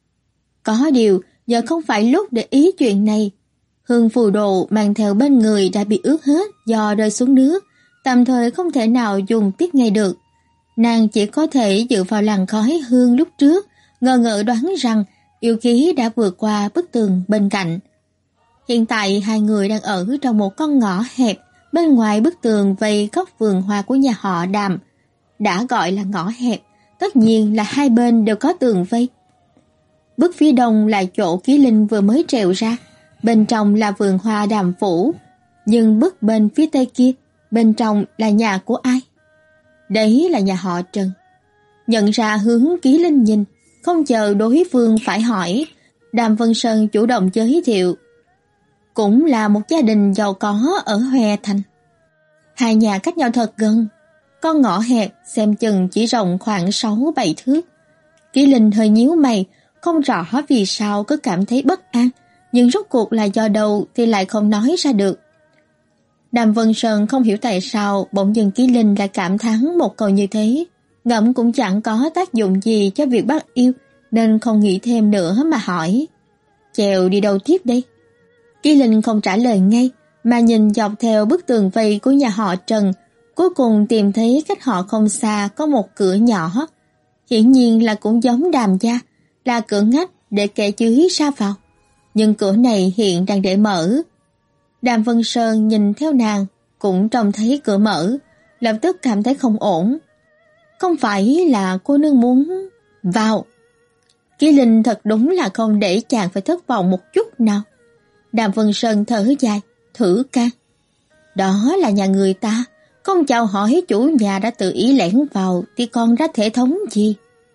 Có điều, giờ không phải lúc để ý chuyện này. Hương phù đồ mang theo bên người đã bị ướt hết do rơi xuống nước, tạm thời không thể nào dùng tiếp ngay được. Nàng chỉ có thể dựa vào làn khói hương lúc trước, ngờ ngợ đoán rằng yêu khí đã vượt qua bức tường bên cạnh. Hiện tại hai người đang ở trong một con ngõ hẹp, bên ngoài bức tường vây góc vườn hoa của nhà họ Đàm. Đã gọi là ngõ hẹp, tất nhiên là hai bên đều có tường vây. Bức phía đông là chỗ Ký Linh vừa mới trèo ra, bên trong là vườn hoa Đàm phủ, nhưng bức bên phía tây kia, bên trong là nhà của ai? Đấy là nhà họ Trần. Nhận ra hướng Ký Linh nhìn, không chờ đối phương phải hỏi, Đàm Vân Sơn chủ động giới thiệu. Cũng là một gia đình giàu có ở Hoè Thành. Hai nhà cách nhau thật gần, con ngõ hẹp xem chừng chỉ rộng khoảng sáu bảy thước. Ký Linh hơi nhíu mày, không rõ vì sao cứ cảm thấy bất an, nhưng rốt cuộc là do đâu thì lại không nói ra được. Đàm Vân Sơn không hiểu tại sao bỗng dưng Ký Linh lại cảm thán một câu như thế, ngẫm cũng chẳng có tác dụng gì cho việc bắt yêu, nên không nghĩ thêm nữa mà hỏi. Chèo đi đâu tiếp đây? Ký Linh không trả lời ngay, mà nhìn dọc theo bức tường vây của nhà họ Trần, cuối cùng tìm thấy cách họ không xa có một cửa nhỏ. Hiển nhiên là cũng giống Đàm gia, là cửa ngách để kẻ dưới ra vào. Nhưng cửa này hiện đang để mở. Đàm Vân Sơn nhìn theo nàng, cũng trông thấy cửa mở, lập tức cảm thấy không ổn. Không phải là cô nương muốn vào? Ký Linh thật đúng là không để chàng phải thất vọng một chút nào. Đàm Vân Sơn thở dài, thử can. Đó là nhà người ta, không chào hỏi chủ nhà đã tự ý lẻn vào thì còn ra thể thống gì?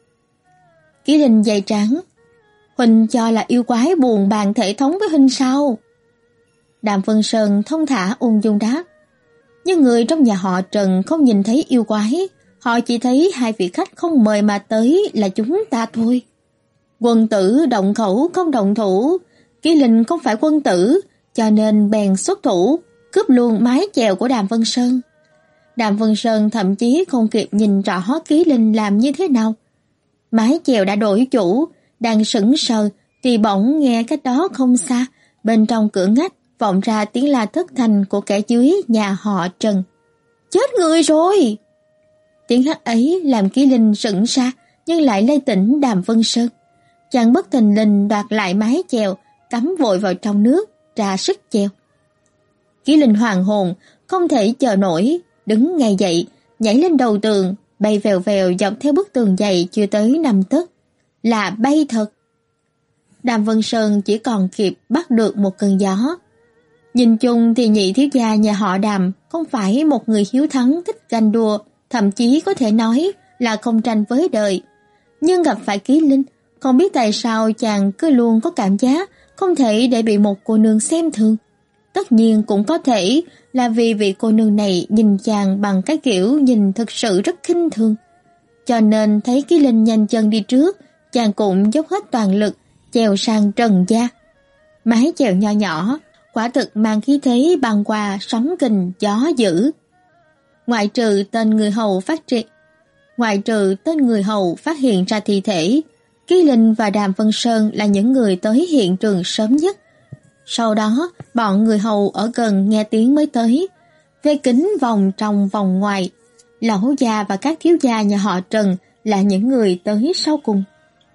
Ký Linh dày trắng. Huỳnh cho là yêu quái buồn bàn thể thống với Huỳnh sao? Đàm Vân Sơn thông thả ung dung đáp. Nhưng người trong nhà họ Trần không nhìn thấy yêu quái, Họ chỉ thấy hai vị khách không mời mà tới là chúng ta thôi. Quân tử động khẩu không động thủ, Ký Linh không phải quân tử, cho nên bèn xuất thủ, cướp luôn mái chèo của Đàm Vân Sơn. Đàm Vân Sơn thậm chí không kịp nhìn rõ Ký Linh làm như thế nào. Mái chèo đã đổi chủ, đang sững sờ thì bỗng nghe cách đó không xa, bên trong cửa ngách vọng ra tiếng la thất thanh của kẻ dưới nhà họ Trần. Chết người rồi! Tiếng hét ấy làm Ký Linh sững ra, nhưng lại lay tỉnh Đàm Vân Sơn. Chàng bất thình lình đoạt lại mái chèo, cắm vội vào trong nước, ra sức chèo. Ký Linh hoàng hồn, không thể chờ nổi, đứng ngay dậy, nhảy lên đầu tường, bay vèo vèo dọc theo bức tường dày chưa tới năm tấc. Là bay thật. Đàm Vân Sơn chỉ còn kịp bắt được một cơn gió. Nhìn chung thì nhị thiếu gia nhà họ Đàm không phải một người hiếu thắng thích ganh đua, thậm chí có thể nói là không tranh với đời. Nhưng gặp phải Ký Linh, không biết tại sao chàng cứ luôn có cảm giác không thể để bị một cô nương xem thường. Tất nhiên cũng có thể là vì vị cô nương này nhìn chàng bằng cái kiểu nhìn thực sự rất khinh thường. Cho nên thấy Ký Linh nhanh chân đi trước, chàng cũng dốc hết toàn lực chèo sang trần gia. Mái chèo nho nhỏ, quả thực mang khí thế băng qua sóng kình gió dữ. Ngoại trừ tên người hầu phát triển, ngoại trừ tên người hầu phát hiện ra thi thể, Ký Linh và Đàm Vân Sơn là những người tới hiện trường sớm nhất. Sau đó, bọn người hầu ở gần nghe tiếng mới tới, vây kín vòng trong vòng ngoài. Lão gia và các thiếu gia nhà họ Trần là những người tới sau cùng.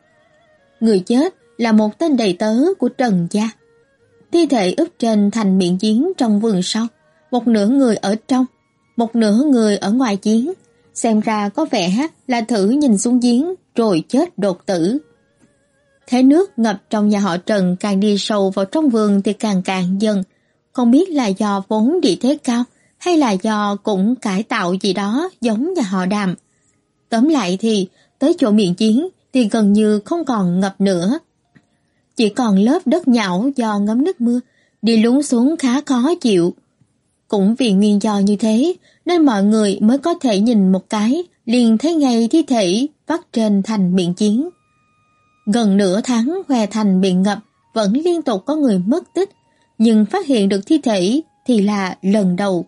Người chết là một tên đầy tớ của Trần gia. Thi thể úp trên thành miệng giếng trong vườn sau, một nửa người ở trong, một nửa người ở ngoài giếng, xem ra có vẻ là thử nhìn xuống giếng rồi chết đột tử. Thế nước ngập trong nhà họ Trần càng đi sâu vào trong vườn thì càng cạn dần, không biết là do vốn địa thế cao hay là do cũng cải tạo gì đó giống nhà họ Đàm. Tóm lại thì tới chỗ miệng giếng thì gần như không còn ngập nữa. Chỉ còn lớp đất nhão do ngấm nước mưa, đi lún xuống khá khó chịu. Cũng vì nguyên do như thế nên mọi người mới có thể nhìn một cái liền thấy ngay thi thể vắt trên thành miệng giếng. Gần nửa tháng Hoè Thành bị ngập vẫn liên tục có người mất tích, nhưng phát hiện được thi thể thì là lần đầu.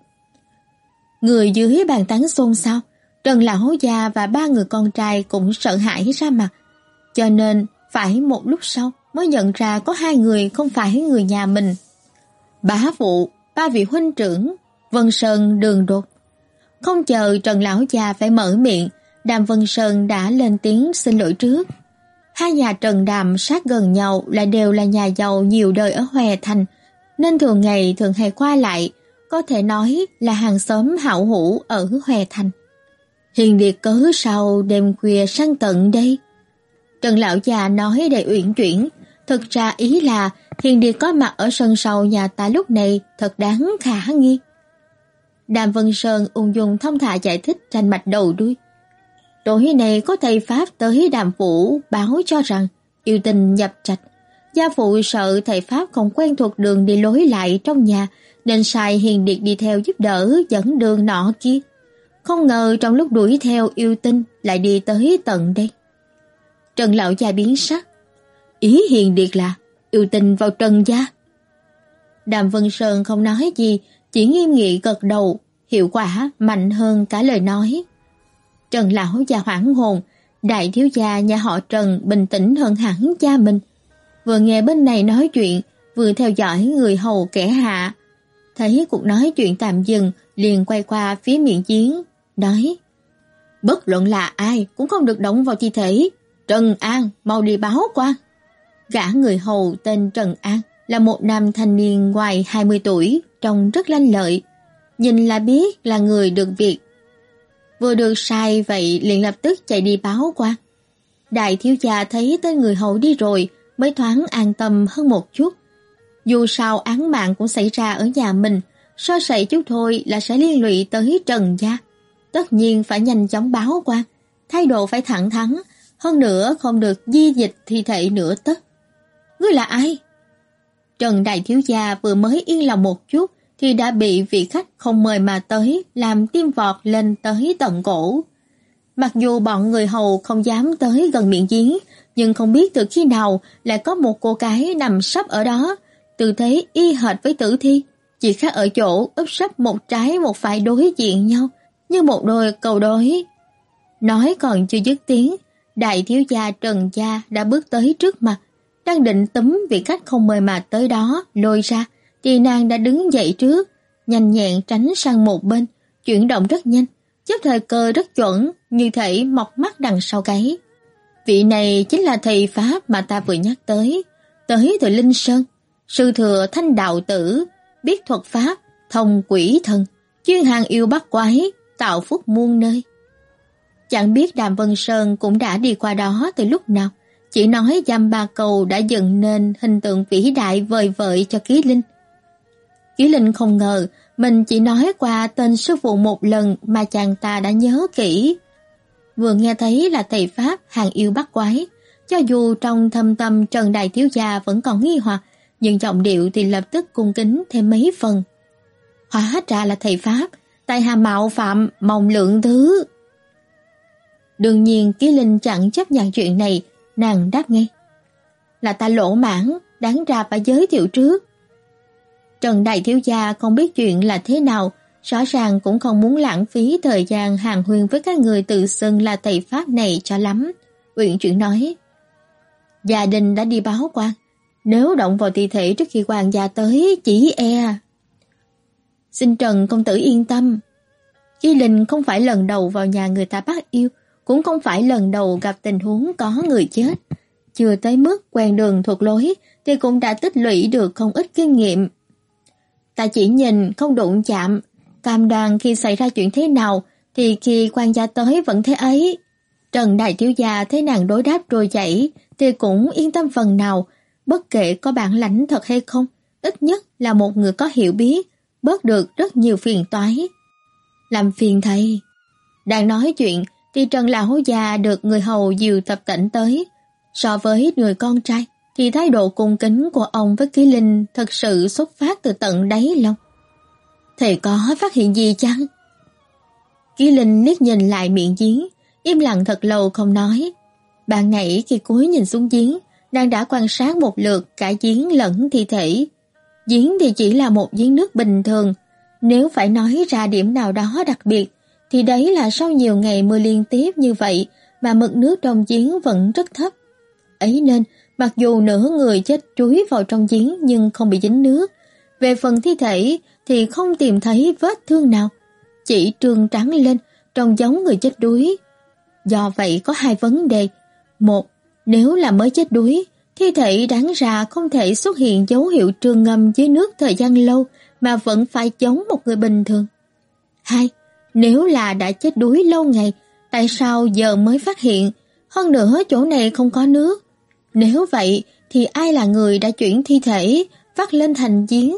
Người dưới bàn tán xôn xao, Trần lão gia và ba người con trai cũng sợ hãi ra mặt, cho nên phải một lúc sau mới nhận ra có hai người không phải người nhà mình. Bá phụ, ba vị huynh trưởng, Vân Sơn Đường Đột. Không chờ Trần lão gia phải mở miệng, Đàm Vân Sơn đã lên tiếng xin lỗi trước. Hai nhà Trần Đàm sát gần nhau lại đều là nhà giàu nhiều đời ở Hoè Thành, nên thường ngày thường hay qua lại, có thể nói là hàng xóm hảo hữu ở Hoè Thành. Hiền Điệt cớ sao đêm khuya sang tận đây? Trần lão già nói đầy uyển chuyển, thực ra ý là Hiền Điệt có mặt ở sân sau nhà ta lúc này thật đáng khả nghi. Đàm Vân Sơn ung dung thông thả giải thích tranh mạch đầu đuôi. Tối nay có thầy Pháp tới Đàm phủ báo cho rằng yêu tình nhập trạch. Gia phụ sợ thầy Pháp không quen thuộc đường đi lối lại trong nhà, nên sai Hiền Điệt đi theo giúp đỡ dẫn đường nọ kia. Không ngờ trong lúc đuổi theo yêu tinh lại đi tới tận đây. Trần lão gia biến sắc. Ý Hiền Điệt là yêu tinh vào Trần gia. Đàm Vân Sơn không nói gì, chỉ nghiêm nghị gật đầu, hiệu quả mạnh hơn cả lời nói. Trần lão gia hoảng hồn, đại thiếu gia nhà họ Trần bình tĩnh hơn hẳn cha mình. Vừa nghe bên này nói chuyện, vừa theo dõi người hầu kẻ hạ. Thấy cuộc nói chuyện tạm dừng, liền quay qua phía miệng giếng, nói: Bất luận là ai cũng không được động vào thi thể. Trần An, mau đi báo quan. Gã người hầu tên Trần An là một nam thanh niên ngoài hai mươi tuổi, trông rất lanh lợi. Nhìn là biết là người được việc. Vừa được sai vậy liền lập tức chạy đi báo quan. Đại thiếu gia thấy tên người hầu đi rồi mới thoáng an tâm hơn một chút. Dù sao án mạng cũng xảy ra ở nhà mình, sơ sẩy chút thôi là sẽ liên lụy tới Trần gia. Tất nhiên phải nhanh chóng báo quan, thái độ phải thẳng thắn, hơn nữa không được di dịch thi thể nửa tấc. Ngươi là ai? Trần đại thiếu gia vừa mới yên lòng một chút thì đã bị vị khách không mời mà tới làm tim vọt lên tới tận cổ. Mặc dù bọn người hầu không dám tới gần miệng giếng, nhưng không biết từ khi nào lại có một cô gái nằm sấp ở đó, tư thế y hệt với Tử Thi, chỉ khác ở chỗ úp sấp một trái một phải đối diện nhau, như một đôi cầu đối. Nói còn chưa dứt tiếng, đại thiếu gia Trần Gia đã bước tới trước mặt, đang định túm vị khách không mời mà tới đó lôi ra, thì nàng đã đứng dậy trước, nhanh nhẹn tránh sang một bên, chuyển động rất nhanh, giúp thời cơ rất chuẩn, như thể mọc mắt đằng sau gáy. Vị này chính là thầy pháp mà ta vừa nhắc tới, tới từ Linh Sơn, sư thừa Thanh đạo tử, biết thuật pháp, thông quỷ thần, chuyên hàng yêu bắt quái, tạo phúc muôn nơi. Chẳng biết Đàm Vân Sơn cũng đã đi qua đó từ lúc nào, chỉ nói dăm ba câu đã dựng nên hình tượng vĩ đại vời vợi cho Ký Linh. Ký Linh không ngờ mình chỉ nói qua tên sư phụ một lần mà chàng ta đã nhớ kỹ. Vừa nghe thấy là thầy pháp hàng yêu bắt quái, cho dù trong thâm tâm Trần đại thiếu gia vẫn còn nghi hoặc, nhưng giọng điệu thì lập tức cung kính thêm mấy phần. Hóa ra là thầy pháp, tại hạ mạo phạm, mong lượng thứ. Đương nhiên Ký Linh chẳng chấp nhận chuyện này, nàng đáp ngay. Là ta lỗ mãn, đáng ra phải giới thiệu trước. Trần đại thiếu gia không biết chuyện là thế nào, rõ ràng cũng không muốn lãng phí thời gian hàn huyên với các người tự xưng là thầy pháp này cho lắm. Uyển chuyển nói, gia đình đã đi báo quan, nếu động vào thi thể trước khi hoàng gia tới chỉ e. Xin Trần công tử yên tâm, Ký Linh không phải lần đầu vào nhà người ta bắt yêu, cũng không phải lần đầu gặp tình huống có người chết. Chưa tới mức quen đường thuộc lối thì cũng đã tích lũy được không ít kinh nghiệm. Ta chỉ nhìn không đụng chạm, cam đoan khi xảy ra chuyện thế nào thì khi quan gia tới vẫn thế ấy. Trần đại thiếu gia thấy nàng đối đáp trôi chảy thì cũng yên tâm phần nào, bất kể có bản lãnh thật hay không, ít nhất là một người có hiểu biết, bớt được rất nhiều phiền toái. Làm phiền thầy. Đang nói chuyện thì Trần lão già được người hầu dìu tập tễnh tới. So với người con trai thì thái độ cung kính của ông với Ký Linh thật sự xuất phát từ tận đáy lòng. Thầy có phát hiện gì chăng? Ký Linh liếc nhìn lại miệng giếng, im lặng thật lâu không nói. Bạn nãy khi cúi nhìn xuống giếng, nàng đã quan sát một lượt cả giếng lẫn thi thể. Giếng thì chỉ là một giếng nước bình thường, nếu phải nói ra điểm nào đó đặc biệt thì đấy là sau nhiều ngày mưa liên tiếp như vậy mà mực nước trong giếng vẫn rất thấp. Ấy nên, mặc dù nửa người chết trúi vào trong giếng nhưng không bị dính nước, về phần thi thể thì không tìm thấy vết thương nào, chỉ trương trắng lên, trông giống người chết đuối. Do vậy có hai vấn đề. Một, nếu là mới chết đuối, thi thể đáng ra không thể xuất hiện dấu hiệu trương ngâm dưới nước thời gian lâu mà vẫn phải giống một người bình thường. Hai, nếu là đã chết đuối lâu ngày, tại sao giờ mới phát hiện? Hơn nữa chỗ này không có nước. Nếu vậy thì ai là người đã chuyển thi thể vắt lên thành giếng?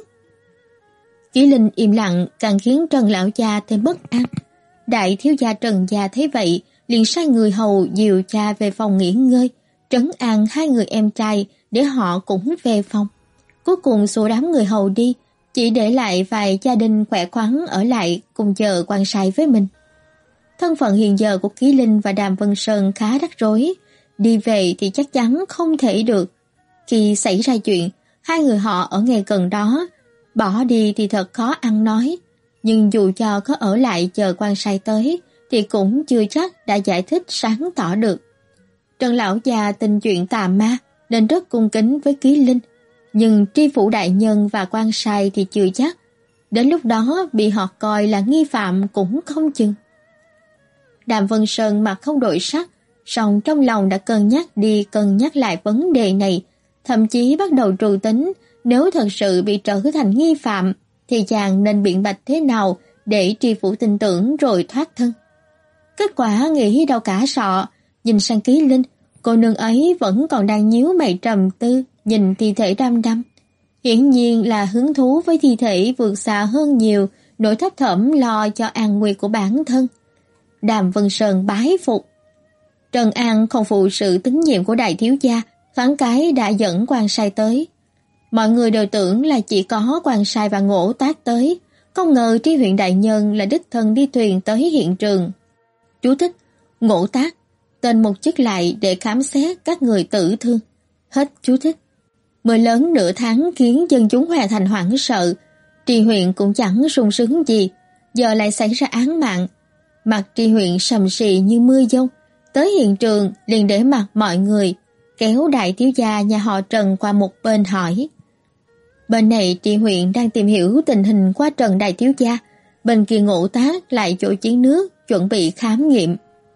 Ký Linh im lặng càng khiến Trần lão gia thêm bất an. Đại thiếu gia Trần gia thấy vậy, liền sai người hầu dìu cha về phòng nghỉ ngơi, trấn an hai người em trai để họ cũng về phòng. Cuối cùng số đám người hầu đi, chỉ để lại vài gia đình khỏe khoắn ở lại cùng chờ quan sai với mình. Thân phận hiện giờ của Ký Linh và Đàm Vân Sơn khá rắc rối, đi về thì chắc chắn không thể được. Khi xảy ra chuyện, hai người họ ở ngay gần đó, bỏ đi thì thật khó ăn nói, nhưng dù cho có ở lại chờ quan sai tới thì cũng chưa chắc đã giải thích sáng tỏ được. Trần lão già tin chuyện tà ma nên rất cung kính với Ký Linh, nhưng tri phủ đại nhân và quan sai thì chưa chắc. Đến lúc đó bị họ coi là nghi phạm cũng không chừng. Đàm Vân Sơn mặt không đổi sắc, song trong lòng đã cân nhắc đi cân nhắc lại vấn đề này, thậm chí bắt đầu trù tính nếu thật sự bị trở thành nghi phạm thì chàng nên biện bạch thế nào để tri phủ tin tưởng rồi thoát thân. Kết quả nghĩ đâu cả sọ, nhìn sang Ký Linh, cô nương ấy vẫn còn đang nhíu mày trầm tư, nhìn thi thể đăm đăm. Hiển nhiên là hứng thú với thi thể vượt xa hơn nhiều nỗi thấp thỏm lo cho an nguy của bản thân. Đàm Vân Sơn bái phục. Trần An không phụ sự tín nhiệm của đại thiếu gia, thoáng cái đã dẫn quan sai tới. Mọi người đều tưởng là chỉ có quan sai và Ngỗ Tác tới, không ngờ tri huyện đại nhân là đích thân đi thuyền tới hiện trường. Chú thích: Ngộ Tác, tên một chức lại để khám xét các người tử thương. Hết chú thích. Mưa lớn nửa tháng khiến dân chúng Hòa Thành hoảng sợ, Tri huyện cũng chẳng sung sướng gì, giờ lại xảy ra án mạng. Mặt Tri huyện sầm sì như mưa dông, tới hiện trường liền để mặt mọi người, kéo đại thiếu gia nhà họ Trần qua một bên hỏi. Bên này Tri huyện đang tìm hiểu tình hình qua Trần đại thiếu gia, bên kia Ngộ Tác lại chỗ chiến nước chuẩn bị khám nghiệm.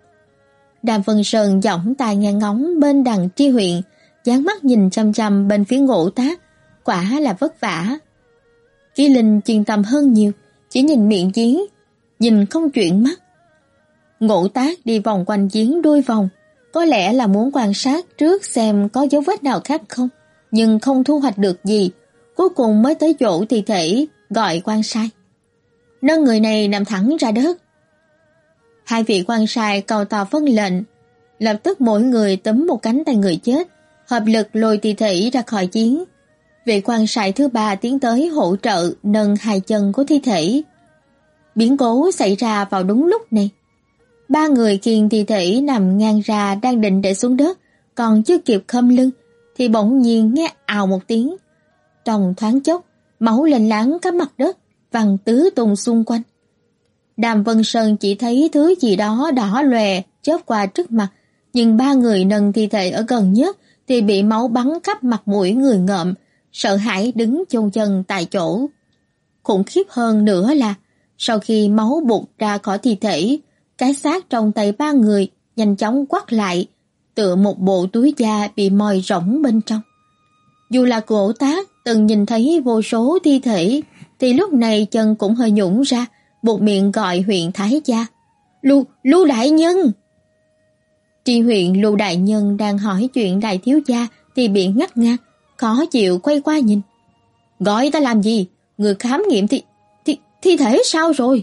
Đàm Vân Sơn giỏng tai nghe ngóng bên đằng Tri huyện, dán mắt nhìn chăm chăm bên phía Ngộ Tác, quả là vất vả. Ký Linh chuyên tâm hơn nhiều, chỉ nhìn miệng giếng, nhìn không chuyển mắt. Ngộ Tác đi vòng quanh giếng đôi vòng, có lẽ là muốn quan sát trước xem có dấu vết nào khác không, nhưng không thu hoạch được gì, cuối cùng mới tới chỗ thi thể, gọi quan sai. Nâng người này nằm thẳng ra đất. Hai vị quan sai cầu tỏ vâng lệnh, lập tức mỗi người túm một cánh tay người chết, hợp lực lôi thi thể ra khỏi giếng. Vị quan sai thứ ba tiến tới hỗ trợ nâng hai chân của thi thể. Biến cố xảy ra vào đúng lúc này. Ba người khiêng thi thể nằm ngang ra đang định để xuống đất, còn chưa kịp khom lưng thì bỗng nhiên nghe ào một tiếng. Trong thoáng chốc, máu lênh láng khắp mặt đất, văng tứ tung xung quanh. Đàm Vân Sơn chỉ thấy thứ gì đó đỏ lòe chớp qua trước mặt, nhưng ba người nâng thi thể ở gần nhất thì bị máu bắn khắp mặt mũi người ngợm, sợ hãi đứng chôn chân tại chỗ. Khủng khiếp hơn nữa là sau khi máu bụt ra khỏi thi thể, cái xác trong tay ba người nhanh chóng quắt lại, tựa một bộ túi da bị moi rỗng bên trong. Dù là Ngộ Tác từng nhìn thấy vô số thi thể, thì lúc này chân cũng hơi nhũn ra, buộc miệng gọi huyện thái gia. Lưu, Lưu đại nhân! Tri huyện Lưu đại nhân đang hỏi chuyện đại thiếu gia thì bị ngắt ngang, khó chịu quay qua nhìn. Gọi ta làm gì? Người khám nghiệm thì, thì, thi thể sao rồi?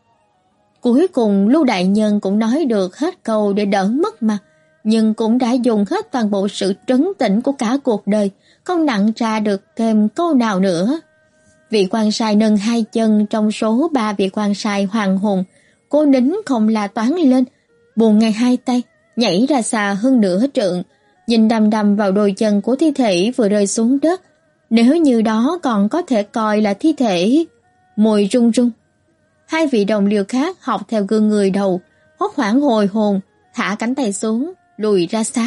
Cuối cùng Lưu đại nhân cũng nói được hết câu để đỡ mất mặt, nhưng cũng đã dùng hết toàn bộ sự trấn tĩnh của cả cuộc đời, không nặn ra được thêm câu nào nữa. Vị quan sai nâng hai chân trong số ba vị quan sai hoàng hồn, cô nín không la toán lên, buông ngay hai tay, nhảy ra xa hơn nửa trượng, nhìn đăm đăm vào đôi chân của thi thể vừa rơi xuống đất. Nếu như đó còn có thể coi là thi thể, môi run run. Hai vị đồng liêu khác học theo gương người đầu, hốt hoảng hồi hồn, thả cánh tay xuống, lùi ra xa.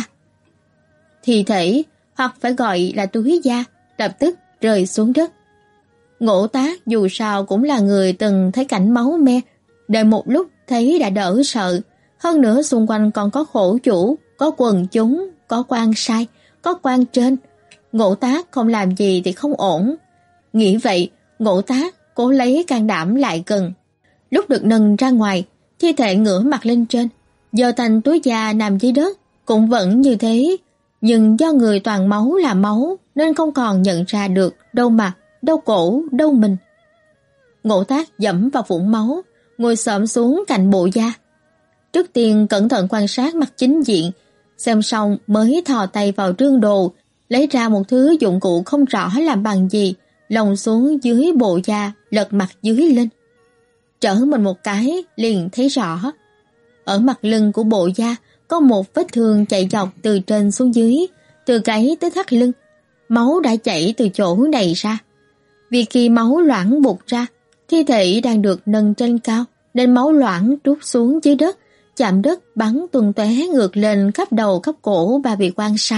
Thi thể, hoặc phải gọi là túi da, lập tức rơi xuống đất. Ngộ Tác dù sao cũng là người từng thấy cảnh máu me, đợi một lúc thấy đã đỡ sợ. Hơn nữa xung quanh còn có khổ chủ, có quần chúng, có quan sai, có quan trên. Ngộ Tác không làm gì thì không ổn. Nghĩ vậy, Ngộ Tác cố lấy can đảm lại gần. Lúc được nâng ra ngoài, thi thể ngửa mặt lên trên, giơ thành túi da nằm dưới đất, cũng vẫn như thế. Nhưng do người toàn máu là máu nên không còn nhận ra được đâu mặt, đâu cổ, đâu mình. Ngộ Tác dẫm vào vũng máu, ngồi xổm xuống cạnh bộ da. Trước tiên cẩn thận quan sát mặt chính diện, xem xong mới thò tay vào trương đồ, lấy ra một thứ dụng cụ không rõ làm bằng gì, lồng xuống dưới bộ da, lật mặt dưới lên. Trở mình một cái liền thấy rõ. Ở mặt lưng của bộ da có một vết thương chạy dọc từ trên xuống dưới, từ gáy tới thắt lưng. Máu đã chảy từ chỗ này ra. Vì khi máu loãng bục ra, thi thể đang được nâng trên cao, nên máu loãng trút xuống dưới đất, chạm đất bắn tuôn tóe ngược lên khắp đầu khắp cổ ba vị quan sai.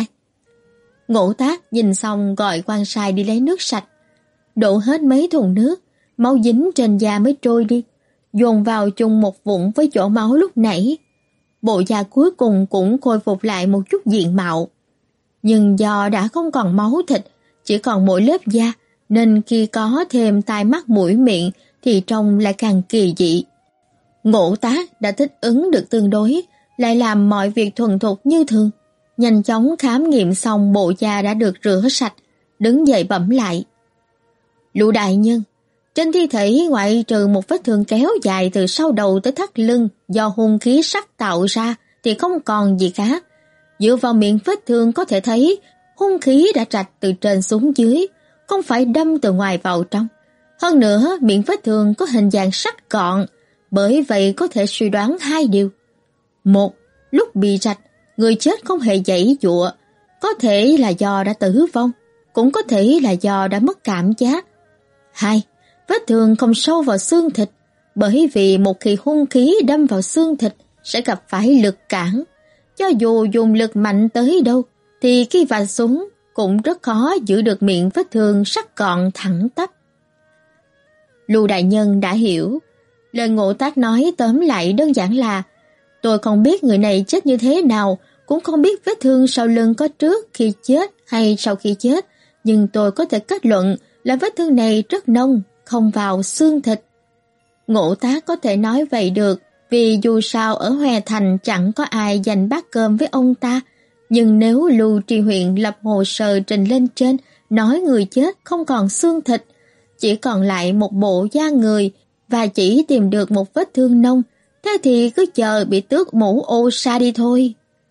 Ngộ Tác nhìn xong gọi quan sai đi lấy nước sạch, đổ hết mấy thùng nước, máu dính trên da mới trôi đi, dồn vào chung một vũng với chỗ máu lúc nãy. Bộ da cuối cùng cũng khôi phục lại một chút diện mạo. Nhưng do đã không còn máu thịt, chỉ còn mỗi lớp da, nên khi có thêm tai mắt mũi miệng thì trông lại càng kỳ dị. Ngộ Tác đã thích ứng được tương đối, lại làm mọi việc thuần thục như thường. Nhanh chóng khám nghiệm xong bộ da đã được rửa sạch, đứng dậy bẩm lại. Lưu đại nhân, trên thi thể ngoại trừ một vết thương kéo dài từ sau đầu tới thắt lưng do hung khí sắt tạo ra thì không còn gì khác. Dựa vào miệng vết thương có thể thấy hung khí đã rạch từ trên xuống dưới, không phải đâm từ ngoài vào trong. Hơn nữa, miệng vết thương có hình dạng sắc gọn, bởi vậy có thể suy đoán hai điều. Một lúc bị rạch, người chết không hề giãy giụa, có thể là do đã tử vong, cũng có thể là do đã mất cảm giác. Hai, vết thương không sâu vào xương thịt, bởi vì một khi hung khí đâm vào xương thịt sẽ gặp phải lực cản. Cho dù dùng lực mạnh tới đâu, thì khi vạch xuống cũng rất khó giữ được miệng vết thương sắc gọn thẳng tắp. Lưu đại nhân đã hiểu. Lời Ngộ Tác nói tóm lại đơn giản là: tôi không biết người này chết như thế nào, cũng không biết vết thương sau lưng có trước khi chết hay sau khi chết, nhưng tôi có thể kết luận là vết thương này rất nông, không vào xương thịt. Ngộ Tác có thể nói vậy được vì dù sao ở Hoè Thành chẳng có ai giành bát cơm với ông ta, nhưng nếu Lưu Tri Huyện lập hồ sơ trình lên trên nói người chết không còn xương thịt, chỉ còn lại một bộ da người và chỉ tìm được một vết thương nông, thế thì cứ chờ bị tước mũ ô sa đi thôi.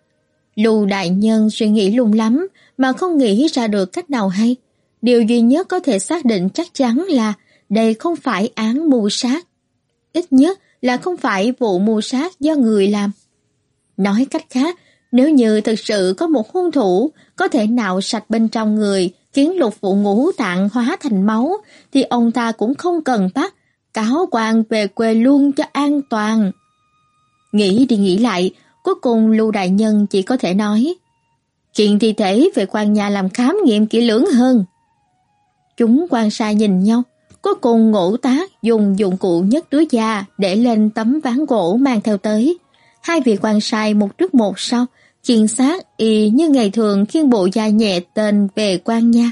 Lưu đại nhân suy nghĩ lung lắm mà không nghĩ ra được cách nào hay. Điều duy nhất có thể xác định chắc chắn là đây không phải án mưu sát. Ít nhất là không phải vụ mưu sát do người làm. Nói cách khác, nếu như thực sự có một hung thủ có thể nạo sạch bên trong người khiến lục phủ ngũ tạng hóa thành máu, thì ông ta cũng không cần bắt, cáo quan về quê luôn cho an toàn. Nghĩ đi nghĩ lại, cuối cùng Lưu đại nhân chỉ có thể nói: kiện thi thể về quan nhà làm khám nghiệm kỹ lưỡng hơn. Chúng quan sai nhìn nhau, cuối cùng Ngộ Tác dùng dụng cụ nhấc túi da để lên tấm ván gỗ mang theo tới. Hai vị quan sai một trước một sau, khiêng xác y như ngày thường khiêng bộ da nhẹ tên về quan nha.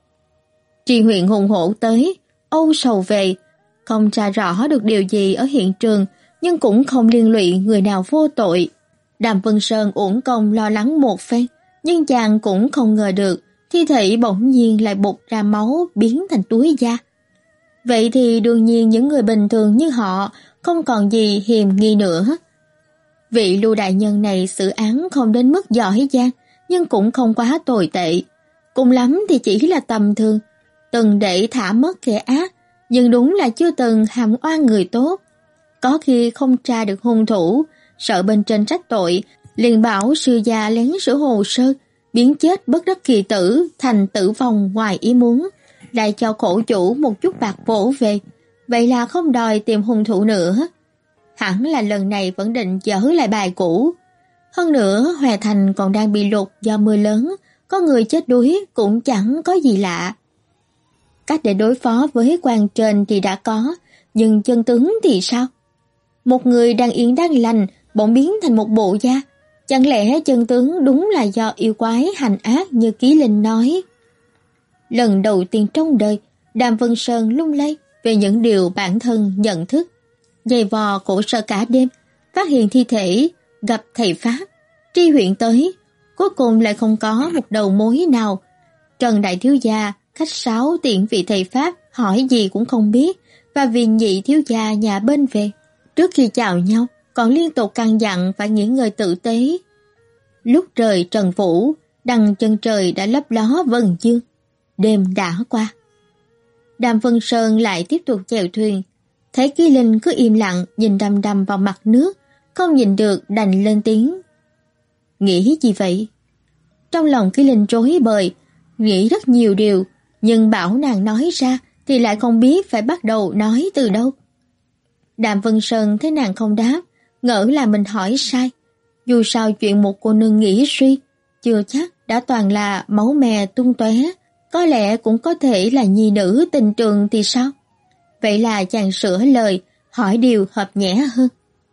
Tri Huyện hùng hổ tới, âu sầu về, không tra rõ được điều gì ở hiện trường, nhưng cũng không liên lụy người nào vô tội. Đàm Vân Sơn uổng công lo lắng một phen, nhưng chàng cũng không ngờ được thi thể bỗng nhiên lại bục ra máu biến thành túi da. Vậy thì đương nhiên những người bình thường như họ không còn gì hiềm nghi nữa. Vị Lưu đại nhân này xử án không đến mức giỏi giang, nhưng cũng không quá tồi tệ. Cùng lắm thì chỉ là tầm thường, từng để thả mất kẻ ác, nhưng đúng là chưa từng hàm oan người tốt. Có khi không tra được hung thủ, sợ bên trên trách tội, liền bảo sư gia lén sửa hồ sơ, biến chết bất đắc kỳ tử thành tử vong ngoài ý muốn, lại cho khổ chủ một chút bạc vỗ về. Vậy là không đòi tìm hung thủ nữa. Hẳn là lần này vẫn định dở lại bài cũ. Hơn nữa, Hoè Thành còn đang bị lụt do mưa lớn, có người chết đuối cũng chẳng có gì lạ. Cách để đối phó với quan trên thì đã có, nhưng chân tướng thì sao? Một người đang yên đang lành bỗng biến thành một bộ da. Chẳng lẽ chân tướng đúng là do yêu quái hành ác như Ký Linh nói? Lần đầu tiên trong đời, Đàm Vân Sơn lung lay về những điều bản thân nhận thức. Giày vò khổ sở cả đêm, phát hiện thi thể, gặp thầy Pháp, Tri Huyện tới, cuối cùng lại không có một đầu mối nào. Trần đại thiếu gia khách sáo tiện vị thầy Pháp hỏi gì cũng không biết, và vì nhị thiếu gia nhà bên về. Trước khi chào nhau, còn liên tục căn dặn phải nghỉ ngơi tử tế. Lúc rời Trần Vũ, đằng chân trời đã lấp ló vầng dương. Đêm đã qua. Đàm Vân Sơn lại tiếp tục chèo thuyền. Thấy Ký Linh cứ im lặng nhìn đăm đăm vào mặt nước, không nhìn được đành lên tiếng. Nghĩ gì vậy? Trong lòng Ký Linh rối bời, nghĩ rất nhiều điều, nhưng bảo nàng nói ra thì lại không biết phải bắt đầu nói từ đâu. Đàm Vân Sơn thấy nàng không đáp, ngỡ là mình hỏi sai. Dù sao chuyện một cô nương nghĩ suy, chưa chắc đã toàn là máu me tung tóe, có lẽ cũng có thể là nhi nữ tình trường thì sao? Vậy là chàng sửa lời, hỏi điều hợp nhẽ hơn.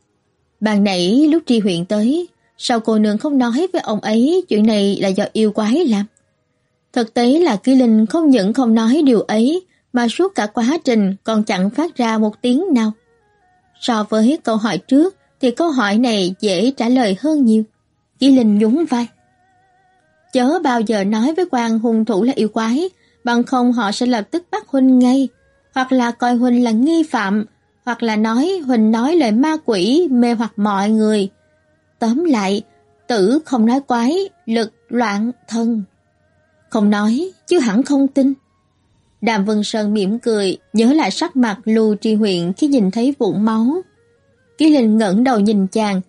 Ban nãy lúc Tri Huyện tới, sao cô nương không nói với ông ấy chuyện này là do yêu quái làm? Thực tế là Ký Linh không những không nói điều ấy, mà suốt cả quá trình còn chẳng phát ra một tiếng nào. So với câu hỏi trước thì câu hỏi này dễ trả lời hơn nhiều. Ký Linh nhún vai. Chớ bao giờ nói với quan hung thủ là yêu quái, bằng không họ sẽ lập tức bắt huynh ngay, hoặc là coi huynh là nghi phạm, hoặc là nói huynh nói lời ma quỷ mê hoặc mọi người. Tóm lại, tử không nói quái, lực loạn thân. Không nói, chứ hẳn không tin. Đàm Vân Sơn mỉm cười, nhớ lại sắc mặt Lưu Tri Huyện khi nhìn thấy vụn máu. Ký Linh ngẩng đầu nhìn chàng,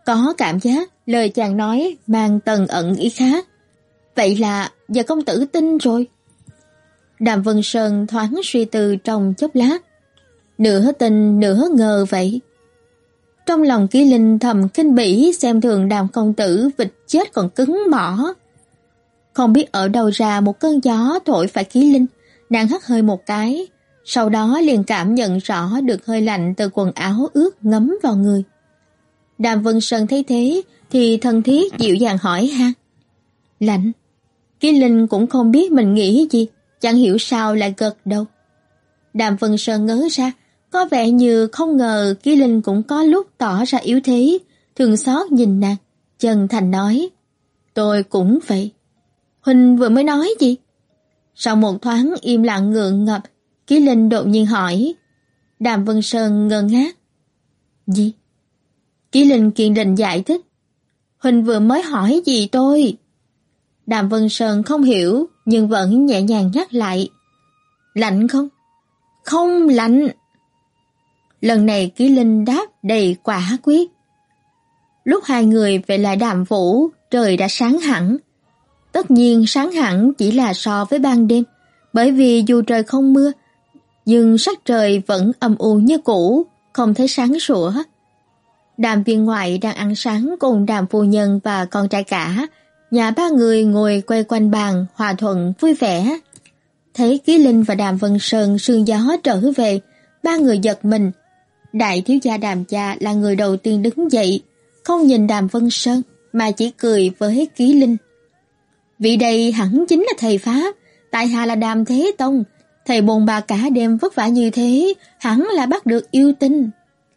Có cảm giác lời chàng nói mang tầng ẩn ý khác. Vậy là giờ công tử tin rồi. Đàm Vân Sơn thoáng suy tư trong chốc lát, nửa tin nửa ngờ vậy. Trong lòng Ký Linh thầm khinh bỉ xem thường Đàm công tử vịt chết còn cứng mỏ. Không biết ở đâu ra một cơn gió thổi phải Ký Linh, nàng hắt hơi một cái, sau đó liền cảm nhận rõ được hơi lạnh từ quần áo ướt ngấm vào người. Đàm Vân Sơn thấy thế thì thân thiết dịu dàng hỏi han. Lạnh? Ký Linh cũng không biết mình nghĩ gì, chẳng hiểu sao lại gật đầu. Đàm Vân Sơn ngớ ra, có vẻ như không ngờ Ký Linh cũng có lúc tỏ ra yếu thế, thương xót nhìn nàng, chân thành nói. Tôi cũng vậy. Huynh vừa mới nói gì? Sau một thoáng im lặng ngượng ngập, Ký Linh đột nhiên hỏi. Đàm Vân Sơn ngơ ngác. Gì? Ký Linh kiên định giải thích. Huynh vừa mới hỏi gì tôi? Đàm Vân Sơn không hiểu nhưng vẫn nhẹ nhàng nhắc lại. Lạnh không? Không lạnh. Lần này Ký Linh đáp đầy quả quyết. Lúc hai người về lại Đàm Phủ, trời đã sáng hẳn. Tất nhiên sáng hẳn chỉ là so với ban đêm, bởi vì dù trời không mưa, nhưng sắc trời vẫn âm u như cũ, không thấy sáng sủa. Đàm viên ngoại đang ăn sáng cùng Đàm phu nhân và con trai cả, nhà ba người ngồi quay quanh bàn hòa thuận vui vẻ. Thấy Ký Linh và Đàm Vân Sơn sương gió trở về, ba người giật mình. Đại thiếu gia Đàm gia là người đầu tiên đứng dậy, không nhìn Đàm Vân Sơn mà chỉ cười với Ký Linh. Vị đây hẳn chính là thầy Pháp, tại hạ là Đàm Thế Tông, thầy bồn bà cả đêm vất vả như thế, hẳn là bắt được yêu tinh.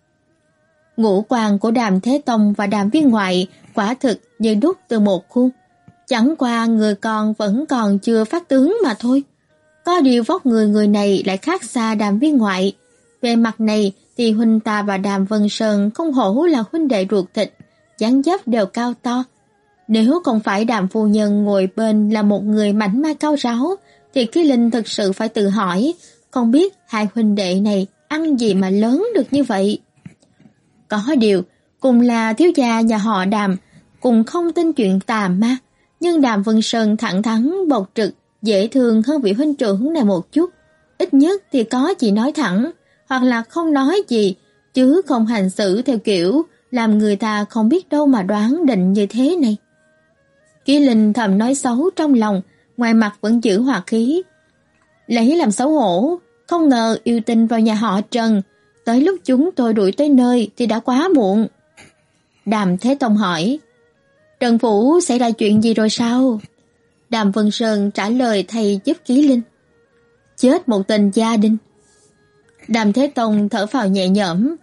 Ngũ quan của Đàm Thế Tông và Đàm viên ngoại quả thực như đúc từ một khuôn, chẳng qua người con vẫn còn chưa phát tướng mà thôi. Có điều vóc người người này lại khác xa Đàm viên ngoại. Về mặt này thì huynh ta và Đàm Vân Sơn không hổ là huynh đệ ruột thịt, dáng dấp đều cao to. Nếu không phải Đàm phu nhân ngồi bên là một người mảnh mai cao ráo, thì Ký Linh thực sự phải tự hỏi, không biết hai huynh đệ này ăn gì mà lớn được như vậy. Có điều, cùng là thiếu gia nhà họ Đàm, cùng không tin chuyện tà ma, nhưng Đàm Vân Sơn thẳng thắn bộc trực, dễ thương hơn vị huynh trưởng này một chút. Ít nhất thì có gì nói thẳng, hoặc là không nói gì, chứ không hành xử theo kiểu làm người ta không biết đâu mà đoán định như thế này. Ký Linh thầm nói xấu trong lòng, ngoài mặt vẫn giữ hòa khí. Lấy làm xấu hổ, không ngờ yêu tinh vào nhà họ Trần, tới lúc chúng tôi đuổi tới nơi thì đã quá muộn. Đàm Thế Tông hỏi, Trần Phủ xảy ra chuyện gì rồi sao? Đàm Vân Sơn trả lời thay giúp Ký Linh. Chết một tình gia đình. Đàm Thế Tông thở phào nhẹ nhõm.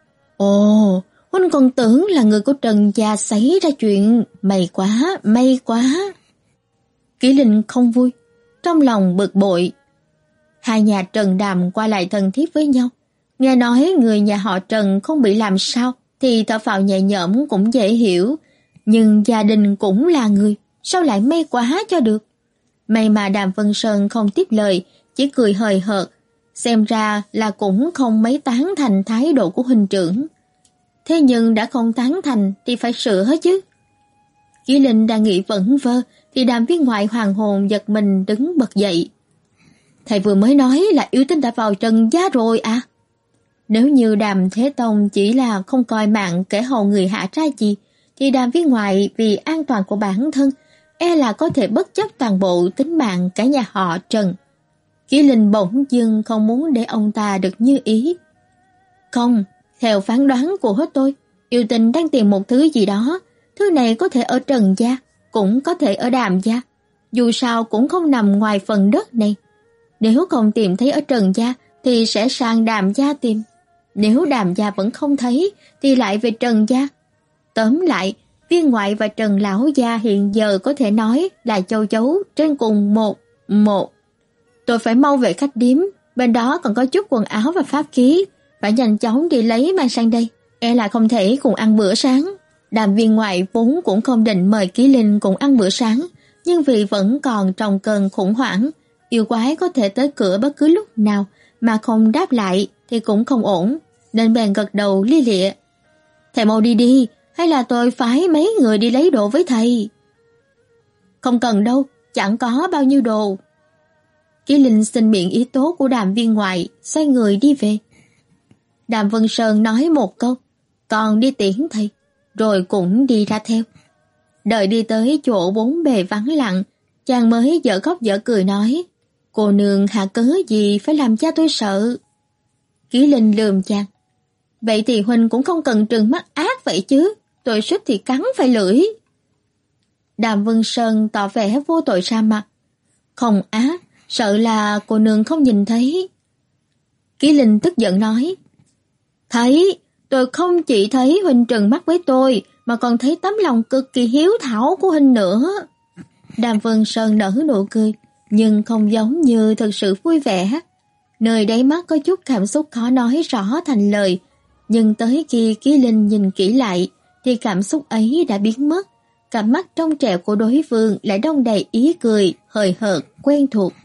Ồ, huynh còn tưởng là người của Trần gia xảy ra chuyện, may quá, may quá. Ký Linh không vui, trong lòng bực bội. Hai nhà Trần Đàm qua lại thân thiết với nhau, nghe nói người nhà họ Trần không bị làm sao thì thở phào nhẹ nhõm cũng dễ hiểu, nhưng gia đình cũng là người, sao lại may quá cho được. May mà Đàm Vân Sơn không tiếp lời, chỉ cười hời hợt, xem ra là cũng không mấy tán thành thái độ của huynh trưởng. Thế nhưng đã không tán thành thì phải sửa hết chứ. Ký Linh đang nghĩ vẩn vơ thì Đàm viên ngoại hoàng hồn giật mình đứng bật dậy. Thầy vừa mới nói là yêu tinh đã vào Trần gia rồi à? Nếu như Đàm Thế Tông chỉ là không coi mạng kẻ hầu người hạ ra gì, thì Đàm viên ngoại vì an toàn của bản thân e là có thể bất chấp toàn bộ tính mạng cả nhà họ Trần. Ký Linh bỗng dưng không muốn để ông ta được như ý. Không, theo phán đoán của tôi, yêu tinh đang tìm một thứ gì đó. Thứ này có thể ở Trần gia, cũng có thể ở Đàm gia. Dù sao cũng không nằm ngoài phần đất này. Nếu không tìm thấy ở Trần gia thì sẽ sang Đàm gia tìm. Nếu Đàm gia vẫn không thấy thì lại về Trần gia. Tóm lại, viên ngoại và Trần lão gia hiện giờ có thể nói là châu chấu trên cùng một một. Tôi phải mau về khách điếm, bên đó còn có chút quần áo và pháp khí, phải nhanh chóng đi lấy mang sang đây, e là không thể cùng ăn bữa sáng. Đàm viên ngoại vốn cũng không định mời Ký Linh cùng ăn bữa sáng, nhưng vì vẫn còn trong cơn khủng hoảng, yêu quái có thể tới cửa bất cứ lúc nào mà không đáp lại thì cũng không ổn, nên bèn gật đầu lia lịa. Thầy mau đi đi, hay là tôi phái mấy người đi lấy đồ với thầy? Không cần đâu, chẳng có bao nhiêu đồ. Ký Linh xin miệng ý tố của Đàm viên ngoại, xoay người đi về. Đàm Vân Sơn nói một câu, còn đi tiễn thầy, rồi cũng đi ra theo. Đợi đi tới chỗ bốn bề vắng lặng, chàng mới dở khóc dở cười nói, cô nương hạ cớ gì phải làm cha tôi sợ. Ký Linh lườm chàng, vậy thì huynh cũng không cần trừng mắt ác vậy chứ, tôi suýt thì cắn phải lưỡi. Đàm Vân Sơn tỏ vẻ vô tội ra mặt, không á, sợ là cô nương không nhìn thấy. Ký Linh tức giận nói, thấy, tôi không chỉ thấy huynh trừng mắt với tôi, mà còn thấy tấm lòng cực kỳ hiếu thảo của huynh nữa. Đàm Vân Sơn nở nụ cười, nhưng không giống như thực sự vui vẻ. Nơi đáy mắt có chút cảm xúc khó nói rõ thành lời, nhưng tới khi Ký Linh nhìn kỹ lại, thì cảm xúc ấy đã biến mất. Cặp mắt trong trẻo của đối phương lại đong đầy ý cười, hời hợt, quen thuộc.